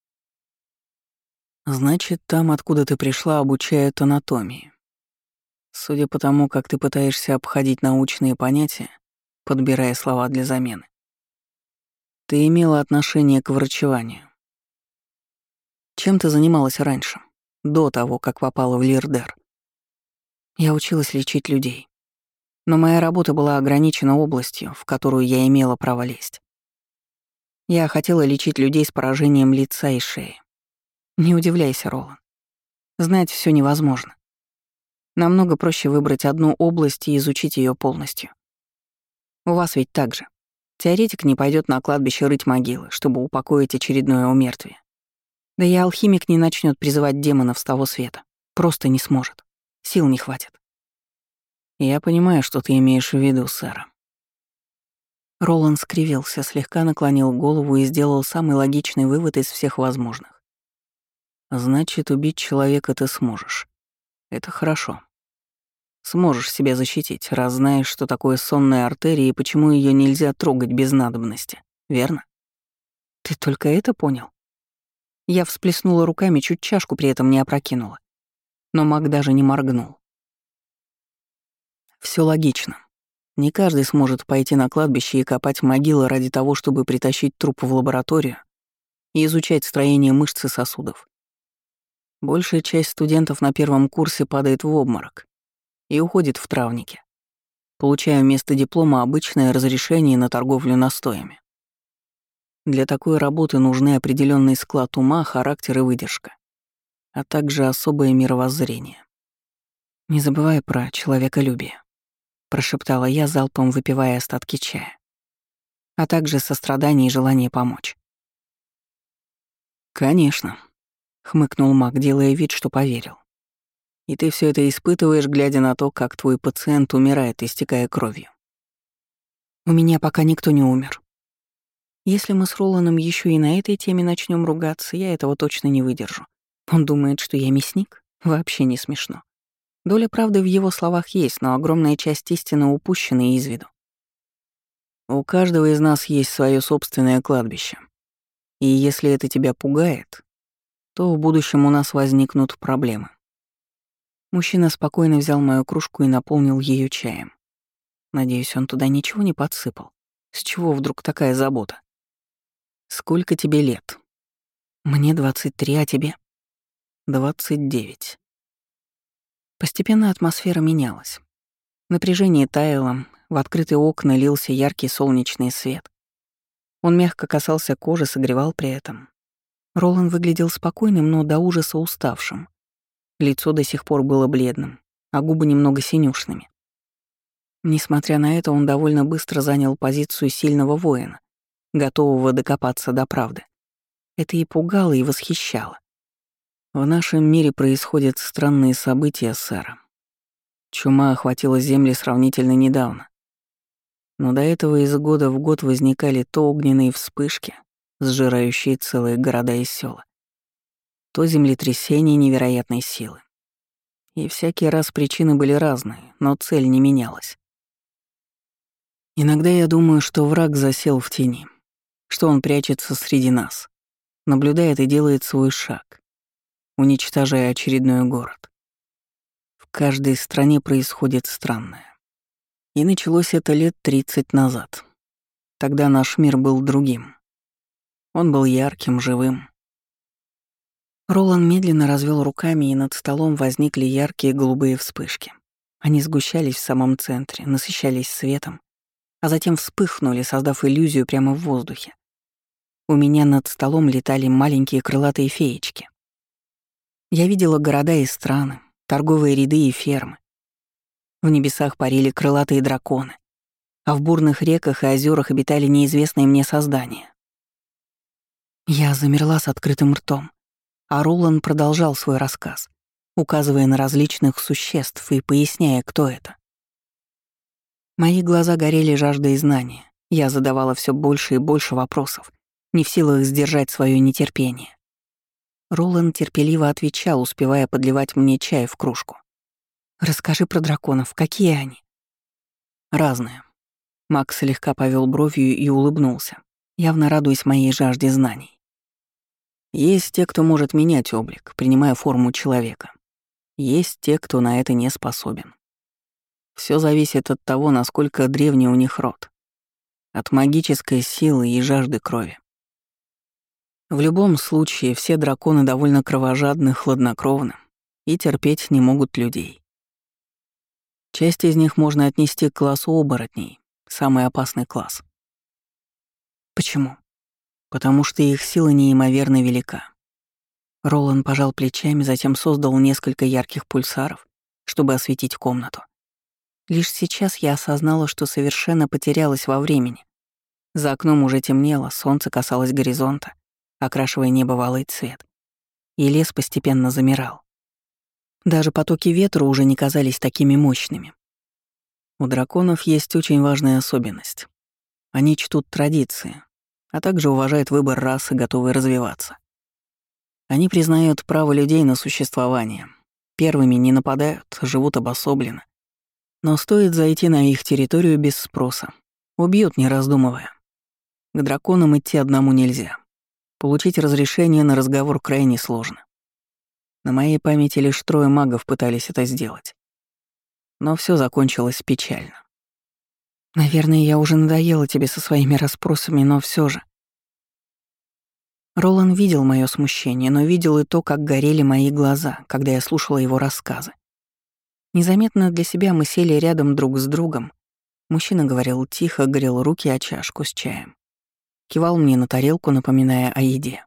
Значит, там, откуда ты пришла, обучают анатомии. Судя по тому, как ты пытаешься обходить научные понятия, подбирая слова для замены, ты имела отношение к врачеванию. Чем ты занималась раньше, до того, как попала в Лирдер? Я училась лечить людей. Но моя работа была ограничена областью, в которую я имела право лезть. Я хотела лечить людей с поражением лица и шеи. Не удивляйся, Ролан. Знать все невозможно. Намного проще выбрать одну область и изучить ее полностью. У вас ведь так же. Теоретик не пойдет на кладбище рыть могилы, чтобы упокоить очередное умертвие. Да и алхимик не начнет призывать демонов с того света. Просто не сможет. Сил не хватит. Я понимаю, что ты имеешь в виду, Сара. Роланд скривился, слегка наклонил голову и сделал самый логичный вывод из всех возможных. Значит, убить человека ты сможешь. Это хорошо. Сможешь себя защитить, раз знаешь, что такое сонная артерия и почему ее нельзя трогать без надобности, верно? Ты только это понял? Я всплеснула руками, чуть чашку при этом не опрокинула. Но маг даже не моргнул. Все логично. Не каждый сможет пойти на кладбище и копать могилы ради того, чтобы притащить труп в лабораторию и изучать строение мышц и сосудов. Большая часть студентов на первом курсе падает в обморок и уходит в травники, получая вместо диплома обычное разрешение на торговлю настоями. Для такой работы нужны определенный склад ума, характер и выдержка, а также особое мировоззрение. «Не забывай про человеколюбие», — прошептала я, залпом выпивая остатки чая, а также сострадание и желание помочь. «Конечно», — хмыкнул маг, делая вид, что поверил. «И ты все это испытываешь, глядя на то, как твой пациент умирает, истекая кровью». «У меня пока никто не умер. Если мы с Роланом еще и на этой теме начнем ругаться, я этого точно не выдержу. Он думает, что я мясник? Вообще не смешно. Доля правды в его словах есть, но огромная часть истины упущена из виду. У каждого из нас есть свое собственное кладбище. И если это тебя пугает, то в будущем у нас возникнут проблемы». Мужчина спокойно взял мою кружку и наполнил ее чаем. Надеюсь, он туда ничего не подсыпал. С чего вдруг такая забота? «Сколько тебе лет?» «Мне 23, а тебе?» 29. Постепенно атмосфера менялась. Напряжение таяло, в открытые окна лился яркий солнечный свет. Он мягко касался кожи, согревал при этом. Ролан выглядел спокойным, но до ужаса уставшим. Лицо до сих пор было бледным, а губы немного синюшными. Несмотря на это, он довольно быстро занял позицию сильного воина, готового докопаться до правды. Это и пугало, и восхищало. В нашем мире происходят странные события, Сара. Чума охватила Земли сравнительно недавно. Но до этого из года в год возникали то огненные вспышки, сжирающие целые города и села, то землетрясения невероятной силы. И всякий раз причины были разные, но цель не менялась. Иногда я думаю, что враг засел в тени, что он прячется среди нас, наблюдает и делает свой шаг, уничтожая очередной город. В каждой стране происходит странное. И началось это лет 30 назад. Тогда наш мир был другим. Он был ярким, живым. Ролан медленно развел руками, и над столом возникли яркие голубые вспышки. Они сгущались в самом центре, насыщались светом, а затем вспыхнули, создав иллюзию прямо в воздухе. У меня над столом летали маленькие крылатые феечки. Я видела города и страны, торговые ряды и фермы. В небесах парили крылатые драконы, а в бурных реках и озерах обитали неизвестные мне создания. Я замерла с открытым ртом, а Ролан продолжал свой рассказ, указывая на различных существ и поясняя, кто это. Мои глаза горели жаждой знания, я задавала все больше и больше вопросов, не в силах сдержать свое нетерпение. Ролан терпеливо отвечал, успевая подливать мне чай в кружку. «Расскажи про драконов, какие они?» Разные. Макс слегка повел бровью и улыбнулся, явно радуясь моей жажде знаний. Есть те, кто может менять облик, принимая форму человека. Есть те, кто на это не способен. Все зависит от того, насколько древний у них род. От магической силы и жажды крови. В любом случае, все драконы довольно кровожадны, хладнокровны и терпеть не могут людей. Часть из них можно отнести к классу оборотней, самый опасный класс. Почему? Потому что их сила неимоверно велика. Ролан пожал плечами, затем создал несколько ярких пульсаров, чтобы осветить комнату. Лишь сейчас я осознала, что совершенно потерялась во времени. За окном уже темнело, солнце касалось горизонта, окрашивая небо в алый цвет, и лес постепенно замирал. Даже потоки ветра уже не казались такими мощными. У драконов есть очень важная особенность. Они чтут традиции, а также уважают выбор расы, готовые развиваться. Они признают право людей на существование. Первыми не нападают, живут обособленно. Но стоит зайти на их территорию без спроса. Убьют, не раздумывая. К драконам идти одному нельзя. Получить разрешение на разговор крайне сложно. На моей памяти лишь 3 магов пытались это сделать. Но все закончилось печально. Наверное, я уже надоела тебе со своими расспросами, но все же. Ролан видел мое смущение, но видел и то, как горели мои глаза, когда я слушала его рассказы. Незаметно для себя мы сели рядом друг с другом. Мужчина говорил тихо, грел руки о чашку с чаем. Кивал мне на тарелку, напоминая о еде.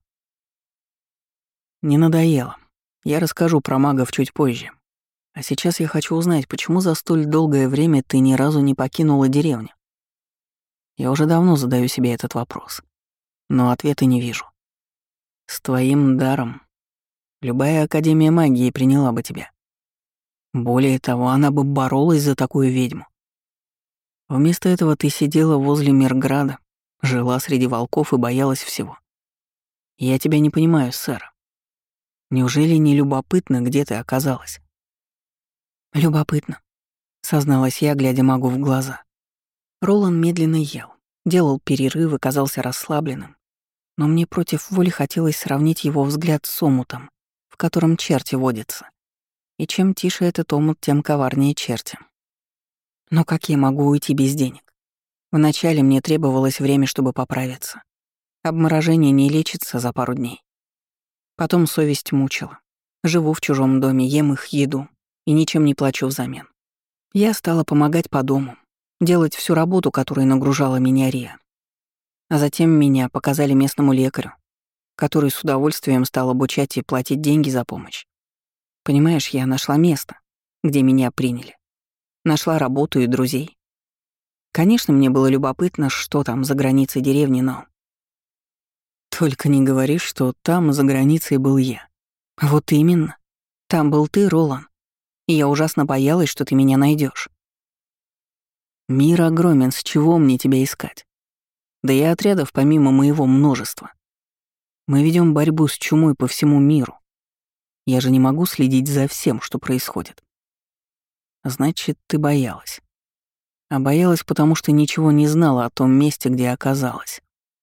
Не надоело. Я расскажу про магов чуть позже. А сейчас я хочу узнать, почему за столь долгое время ты ни разу не покинула деревню. Я уже давно задаю себе этот вопрос, но ответа не вижу. С твоим даром любая Академия магии приняла бы тебя. Более того, она бы боролась за такую ведьму. Вместо этого ты сидела возле Мирграда, жила среди волков и боялась всего. Я тебя не понимаю, сэр. Неужели не любопытно, где ты оказалась? Любопытно, созналась я, глядя магу в глаза. Ролан медленно ел, делал перерывы, казался расслабленным. Но мне против воли хотелось сравнить его взгляд с омутом, в котором черти водятся. И чем тише этот омут, тем коварнее черти. Но как я могу уйти без денег? Вначале мне требовалось время, чтобы поправиться. Обморожение не лечится за пару дней. Потом совесть мучила. Живу в чужом доме, ем их еду и ничем не плачу взамен. Я стала помогать по дому, делать всю работу, которой нагружала меня Риа. А затем меня показали местному лекарю, который с удовольствием стал обучать и платить деньги за помощь. Понимаешь, я нашла место, где меня приняли. Нашла работу и друзей. Конечно, мне было любопытно, что там за границей деревни, но... Только не говори, что там за границей был я. Вот именно. Там был ты, Ролан. И я ужасно боялась, что ты меня найдешь. Мир огромен, с чего мне тебя искать? Да и отрядов помимо моего множества. Мы ведем борьбу с чумой по всему миру. Я же не могу следить за всем, что происходит. Значит, ты боялась. А боялась, потому что ничего не знала о том месте, где оказалась.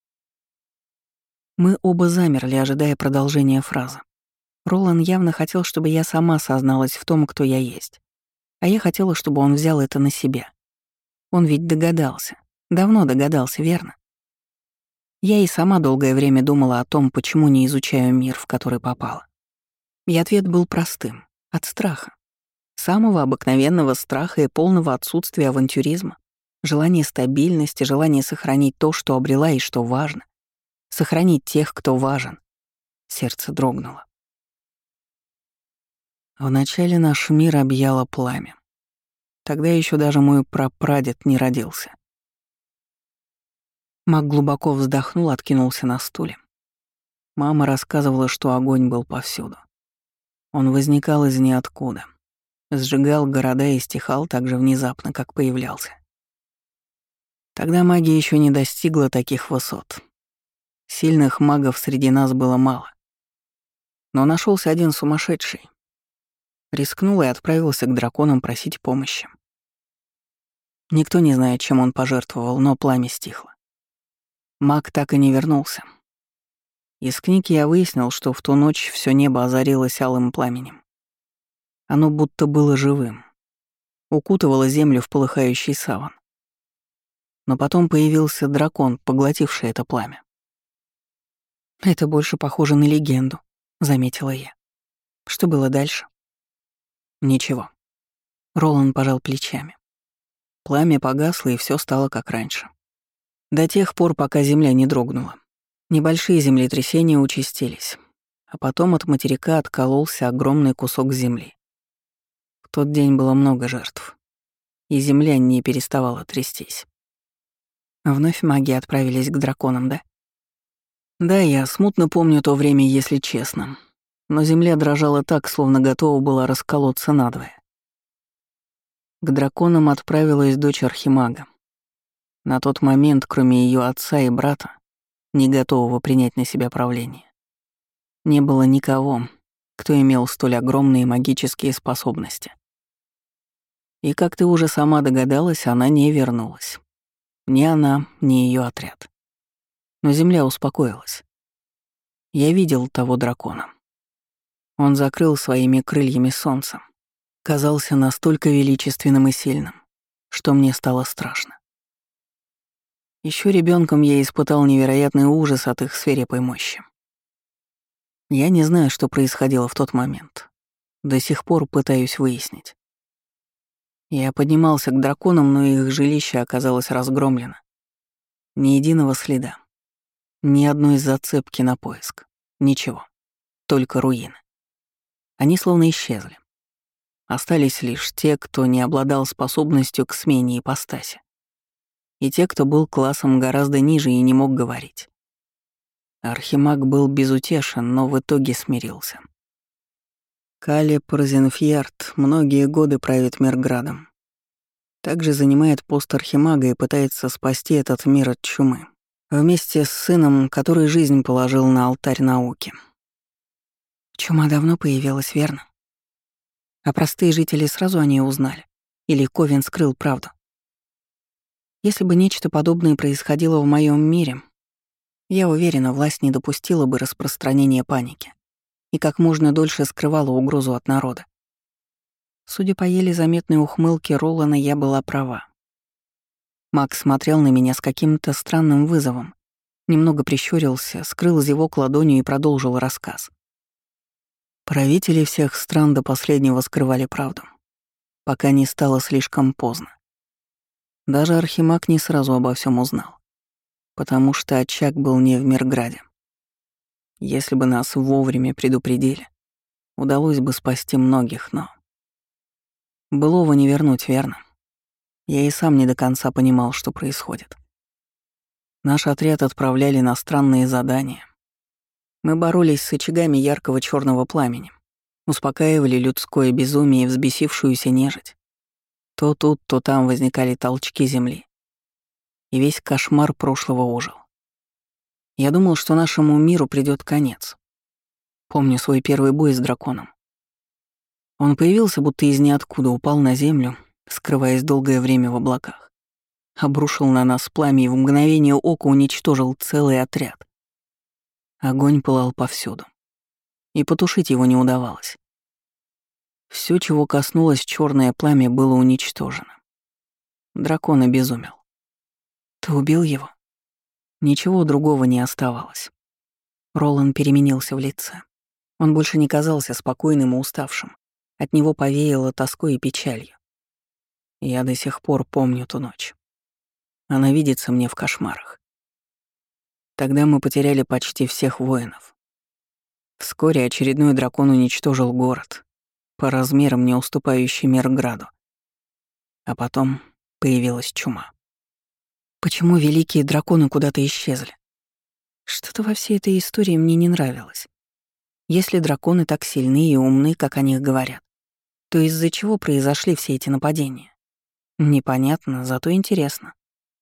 Мы оба замерли, ожидая продолжения фразы. Ролан явно хотел, чтобы я сама созналась в том, кто я есть. А я хотела, чтобы он взял это на себя. Он ведь догадался. Давно догадался, верно? Я и сама долгое время думала о том, почему не изучаю мир, в который попала. И ответ был простым — от страха. Самого обыкновенного страха и полного отсутствия авантюризма. Желание стабильности, желание сохранить то, что обрела и что важно. Сохранить тех, кто важен. Сердце дрогнуло. Вначале наш мир объяло пламя. Тогда еще даже мой прапрадед не родился. Маг глубоко вздохнул, откинулся на стуле. Мама рассказывала, что огонь был повсюду. Он возникал из ниоткуда. Сжигал города и стихал так же внезапно, как появлялся. Тогда магия еще не достигла таких высот. Сильных магов среди нас было мало. Но нашелся один сумасшедший. Рискнул и отправился к драконам просить помощи. Никто не знает, чем он пожертвовал, но пламя стихло. Маг так и не вернулся. Из книги я выяснил, что в ту ночь все небо озарилось алым пламенем. Оно будто было живым, укутывало землю в полыхающий саван. Но потом появился дракон, поглотивший это пламя. «Это больше похоже на легенду», — заметила я. «Что было дальше?» Ничего. Роланд пожал плечами. Пламя погасло, и все стало как раньше. До тех пор, пока земля не дрогнула. Небольшие землетрясения участились, а потом от материка откололся огромный кусок земли. В тот день было много жертв, и земля не переставала трястись. Вновь маги отправились к драконам, да? Да, я смутно помню то время, если честно. Но земля дрожала так, словно готова была расколоться надвое. К драконам отправилась дочь Архимага. На тот момент, кроме ее отца и брата, не готового принять на себя правление, не было никого, кто имел столь огромные магические способности. И, как ты уже сама догадалась, она не вернулась. Ни она, ни ее отряд. Но земля успокоилась. Я видел того дракона. Он закрыл своими крыльями солнце. Казался настолько величественным и сильным, что мне стало страшно. Еще ребенком я испытал невероятный ужас от их свирепой мощи. Я не знаю, что происходило в тот момент. До сих пор пытаюсь выяснить. Я поднимался к драконам, но их жилище оказалось разгромлено. Ни единого следа. Ни одной зацепки на поиск. Ничего. Только руины. Они словно исчезли. Остались лишь те, кто не обладал способностью к смене ипостаси. И те, кто был классом гораздо ниже и не мог говорить. Архимаг был безутешен, но в итоге смирился. Калеб Розенфьярд многие годы правит Мирградом. Также занимает пост архимага и пытается спасти этот мир от чумы. Вместе с сыном, который жизнь положил на алтарь науки. Чума давно появилась, верно? А простые жители сразу о ней узнали? Или Ковен скрыл правду? Если бы нечто подобное происходило в моем мире, я уверена, власть не допустила бы распространения паники и как можно дольше скрывала угрозу от народа. Судя по еле заметной ухмылке Ролана, я была права. Макс смотрел на меня с каким-то странным вызовом, немного прищурился, скрыл зевок ладонью и продолжил рассказ. Правители всех стран до последнего скрывали правду, пока не стало слишком поздно. Даже Архимаг не сразу обо всем узнал, потому что очаг был не в Мирграде. Если бы нас вовремя предупредили, удалось бы спасти многих, но... Былого не вернуть, верно? Я и сам не до конца понимал, что происходит. Наш отряд отправляли на странные задания. Мы боролись с очагами яркого черного пламени, успокаивали людское безумие и взбесившуюся нежить. То тут, то там возникали толчки земли. И весь кошмар прошлого ожил. Я думал, что нашему миру придёт конец. Помню свой первый бой с драконом. Он появился будто из ниоткуда, упал на землю, скрываясь долгое время в облаках. Обрушил на нас пламя и в мгновение ока уничтожил целый отряд. Огонь пылал повсюду. И потушить его не удавалось. Всё, чего коснулось чёрное пламя, было уничтожено. Дракон обезумел. Ты убил его? Ничего другого не оставалось. Ролан переменился в лице. Он больше не казался спокойным и уставшим. От него повеяло тоской и печалью. Я до сих пор помню ту ночь. Она видится мне в кошмарах. Тогда мы потеряли почти всех воинов. Вскоре очередной дракон уничтожил город, по размерам не уступающий Мирграду. А потом появилась чума. Почему великие драконы куда-то исчезли? Что-то во всей этой истории мне не нравилось. Если драконы так сильны и умны, как о них говорят, то из-за чего произошли все эти нападения? Непонятно, зато интересно.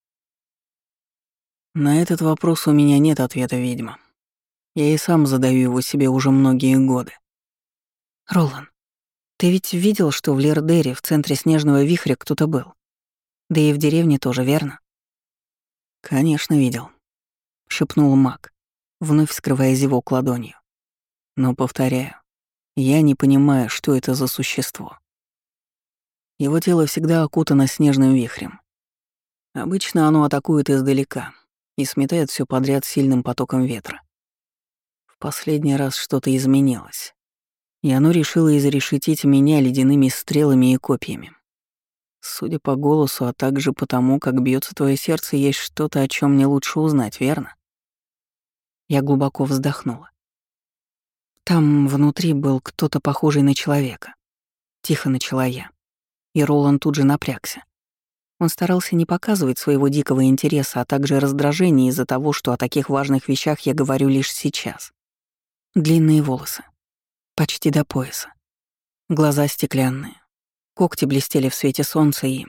На этот вопрос у меня нет ответа, ведьма. Я и сам задаю его себе уже многие годы. Ролан, ты ведь видел, что в Лердере, в центре снежного вихря, кто-то был? Да и в деревне тоже, верно? Конечно, видел, шепнул маг. вновь скрывая зевок ладонью. Но, повторяю, я не понимаю, что это за существо. Его тело всегда окутано снежным вихрем. Обычно оно атакует издалека и сметает все подряд сильным потоком ветра. В последний раз что-то изменилось, и оно решило изрешетить меня ледяными стрелами и копьями. Судя по голосу, а также по тому, как бьется твое сердце, есть что-то, о чем мне лучше узнать, верно? Я глубоко вздохнула. Там внутри был кто-то похожий на человека. Тихо начала я. И Роланд тут же напрягся. Он старался не показывать своего дикого интереса, а также раздражения из-за того, что о таких важных вещах я говорю лишь сейчас. Длинные волосы. Почти до пояса. Глаза стеклянные. Когти блестели в свете солнца и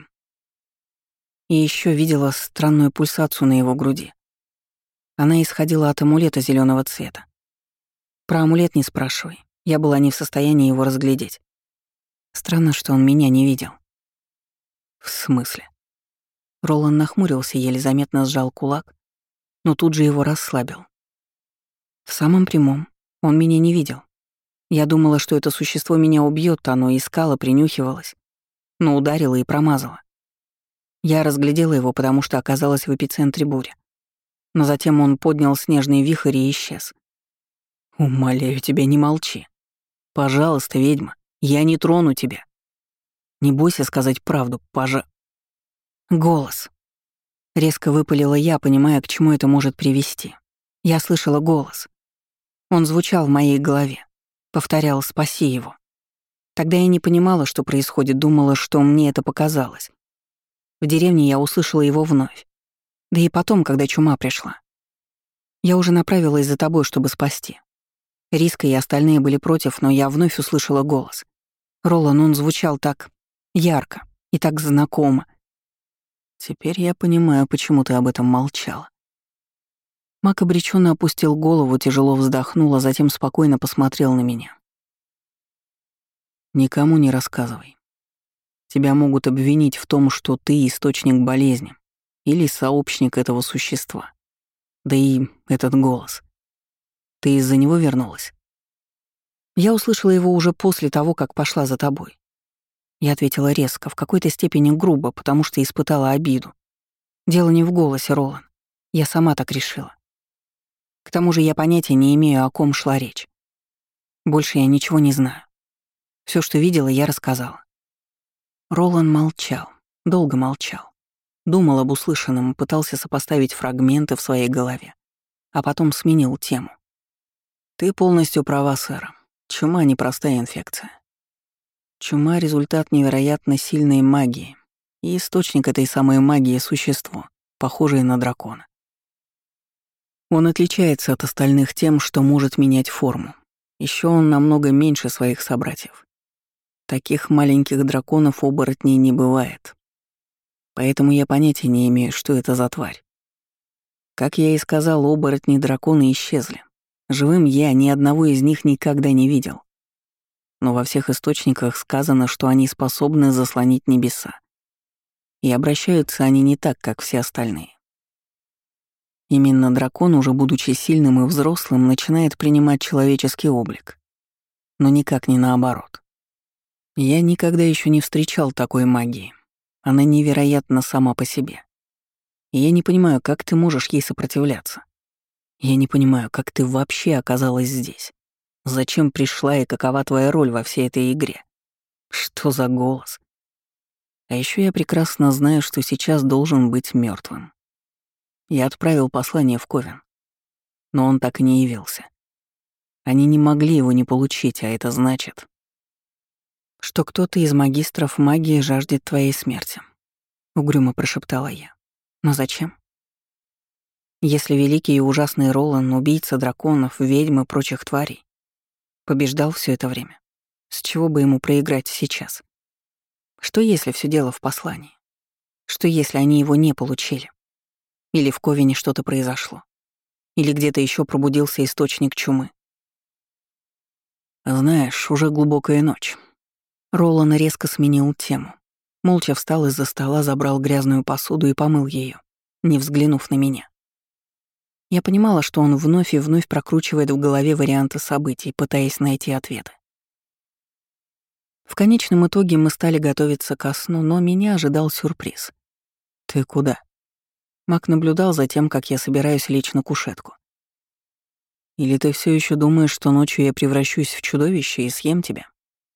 еще видела странную пульсацию на его груди. Она исходила от амулета зеленого цвета. Про амулет не спрашивай. Я была не в состоянии его разглядеть. Странно, что он меня не видел. В смысле? Роланд нахмурился, еле заметно сжал кулак, но тут же его расслабил. В самом прямом. Он меня не видел. Я думала, что это существо меня убьет, оно искало, принюхивалось, но ударило и промазало. Я разглядела его, потому что оказалась в эпицентре бури. Но затем он поднял снежный вихрь и исчез. «Умоляю тебя, не молчи. Пожалуйста, ведьма, я не трону тебя. Не бойся сказать правду, Голос. Резко выпалила я, понимая, к чему это может привести. Я слышала голос. Он звучал в моей голове. Повторял «спаси его». Тогда я не понимала, что происходит, думала, что мне это показалось. В деревне я услышала его вновь. Да и потом, когда чума пришла. Я уже направилась за тобой, чтобы спасти. Риска и остальные были против, но я вновь услышала голос. Ролан, он звучал так ярко и так знакомо. Теперь я понимаю, почему ты об этом молчала. Мак обреченно опустил голову, тяжело вздохнул, а затем спокойно посмотрел на меня. Никому не рассказывай. Тебя могут обвинить в том, что ты источник болезни или сообщник этого существа. Да и этот голос. Ты из-за него вернулась? Я услышала его уже после того, как пошла за тобой. Я ответила резко, в какой-то степени грубо, потому что испытала обиду. Дело не в голосе, Ролан. Я сама так решила. К тому же я понятия не имею, о ком шла речь. Больше я ничего не знаю. Все, что видела, я рассказала. Ролан молчал, долго молчал. Думал об услышанном, пытался сопоставить фрагменты в своей голове, а потом сменил тему. Ты полностью права, сэр. Чума — непростая инфекция. Чума — результат невероятно сильной магии, и источник этой самой магии — существо, похожее на дракона. Он отличается от остальных тем, что может менять форму. Еще он намного меньше своих собратьев. Таких маленьких драконов-оборотней не бывает. Поэтому я понятия не имею, что это за тварь. Как я и сказал, оборотни-драконы исчезли. Живым я ни одного из них никогда не видел. Но во всех источниках сказано, что они способны заслонить небеса. И обращаются они не так, как все остальные. Именно дракон, уже будучи сильным и взрослым, начинает принимать человеческий облик. Но никак не наоборот. Я никогда еще не встречал такой магии. Она невероятна сама по себе. И я не понимаю, как ты можешь ей сопротивляться. Я не понимаю, как ты вообще оказалась здесь. Зачем пришла и какова твоя роль во всей этой игре? Что за голос? А еще я прекрасно знаю, что сейчас должен быть мертвым. Я отправил послание в Ковен, но он так и не явился. Они не могли его не получить, а это значит, что кто-то из магистров магии жаждет твоей смерти. Угрюмо прошептала я. Но зачем? Если великий и ужасный Ролан, убийца драконов, ведьм и прочих тварей, побеждал все это время, с чего бы ему проиграть сейчас? Что если все дело в послании? Что если они его не получили? Или в Ковене что-то произошло? Или где-то еще пробудился источник чумы? Знаешь, уже глубокая ночь. Ролан резко сменил тему. Молча встал из-за стола, забрал грязную посуду и помыл ее, не взглянув на меня. Я понимала, что он вновь и вновь прокручивает в голове варианты событий, пытаясь найти ответы. В конечном итоге мы стали готовиться ко сну, но меня ожидал сюрприз. «Ты куда?» Мак наблюдал за тем, как я собираюсь лечь на кушетку. «Или ты все еще думаешь, что ночью я превращусь в чудовище и съем тебя?»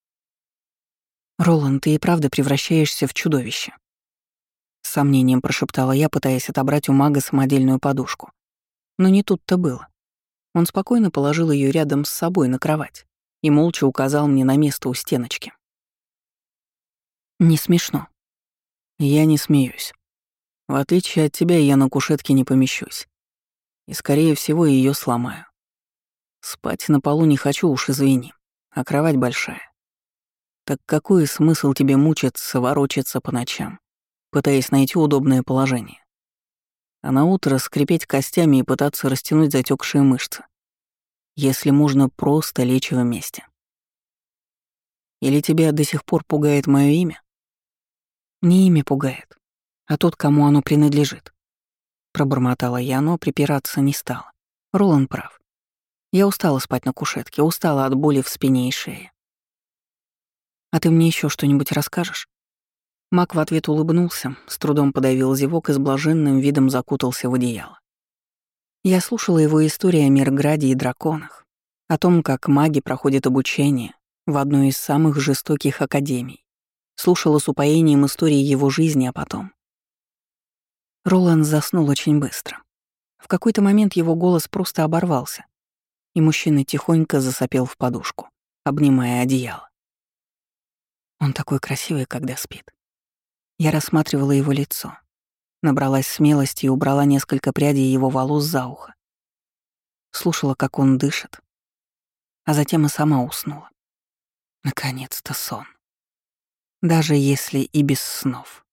«Роланд, ты и правда превращаешься в чудовище», — с сомнением прошептала я, пытаясь отобрать у мага самодельную подушку. Но не тут-то было. Он спокойно положил ее рядом с собой на кровать и молча указал мне на место у стеночки. «Не смешно». «Я не смеюсь. В отличие от тебя, я на кушетке не помещусь. И, скорее всего, ее сломаю. Спать на полу не хочу, уж извини, а кровать большая. Так какой смысл тебе мучиться, ворочаться по ночам, пытаясь найти удобное положение? А на утро скрипеть костями и пытаться растянуть затекшие мышцы, если можно просто лечь вместе? Или тебя до сих пор пугает мое имя?» «Не имя пугает, а тот, кому оно принадлежит», — пробормотала я, но припираться не стала. Роланд прав. Я устала спать на кушетке, устала от боли в спине и шее. «А ты мне еще что-нибудь расскажешь?» Мак в ответ улыбнулся, с трудом подавил зевок и с блаженным видом закутался в одеяло. Я слушала его истории о Мирграде и драконах, о том, как маги проходят обучение в одной из самых жестоких академий. Слушала с упоением истории его жизни, а потом... Роланд заснул очень быстро. В какой-то момент его голос просто оборвался, и мужчина тихонько засопел в подушку, обнимая одеяло. Он такой красивый, когда спит. Я рассматривала его лицо, набралась смелости и убрала несколько прядей его волос за ухо. Слушала, как он дышит, а затем и сама уснула. Наконец-то сон. Даже если и без снов.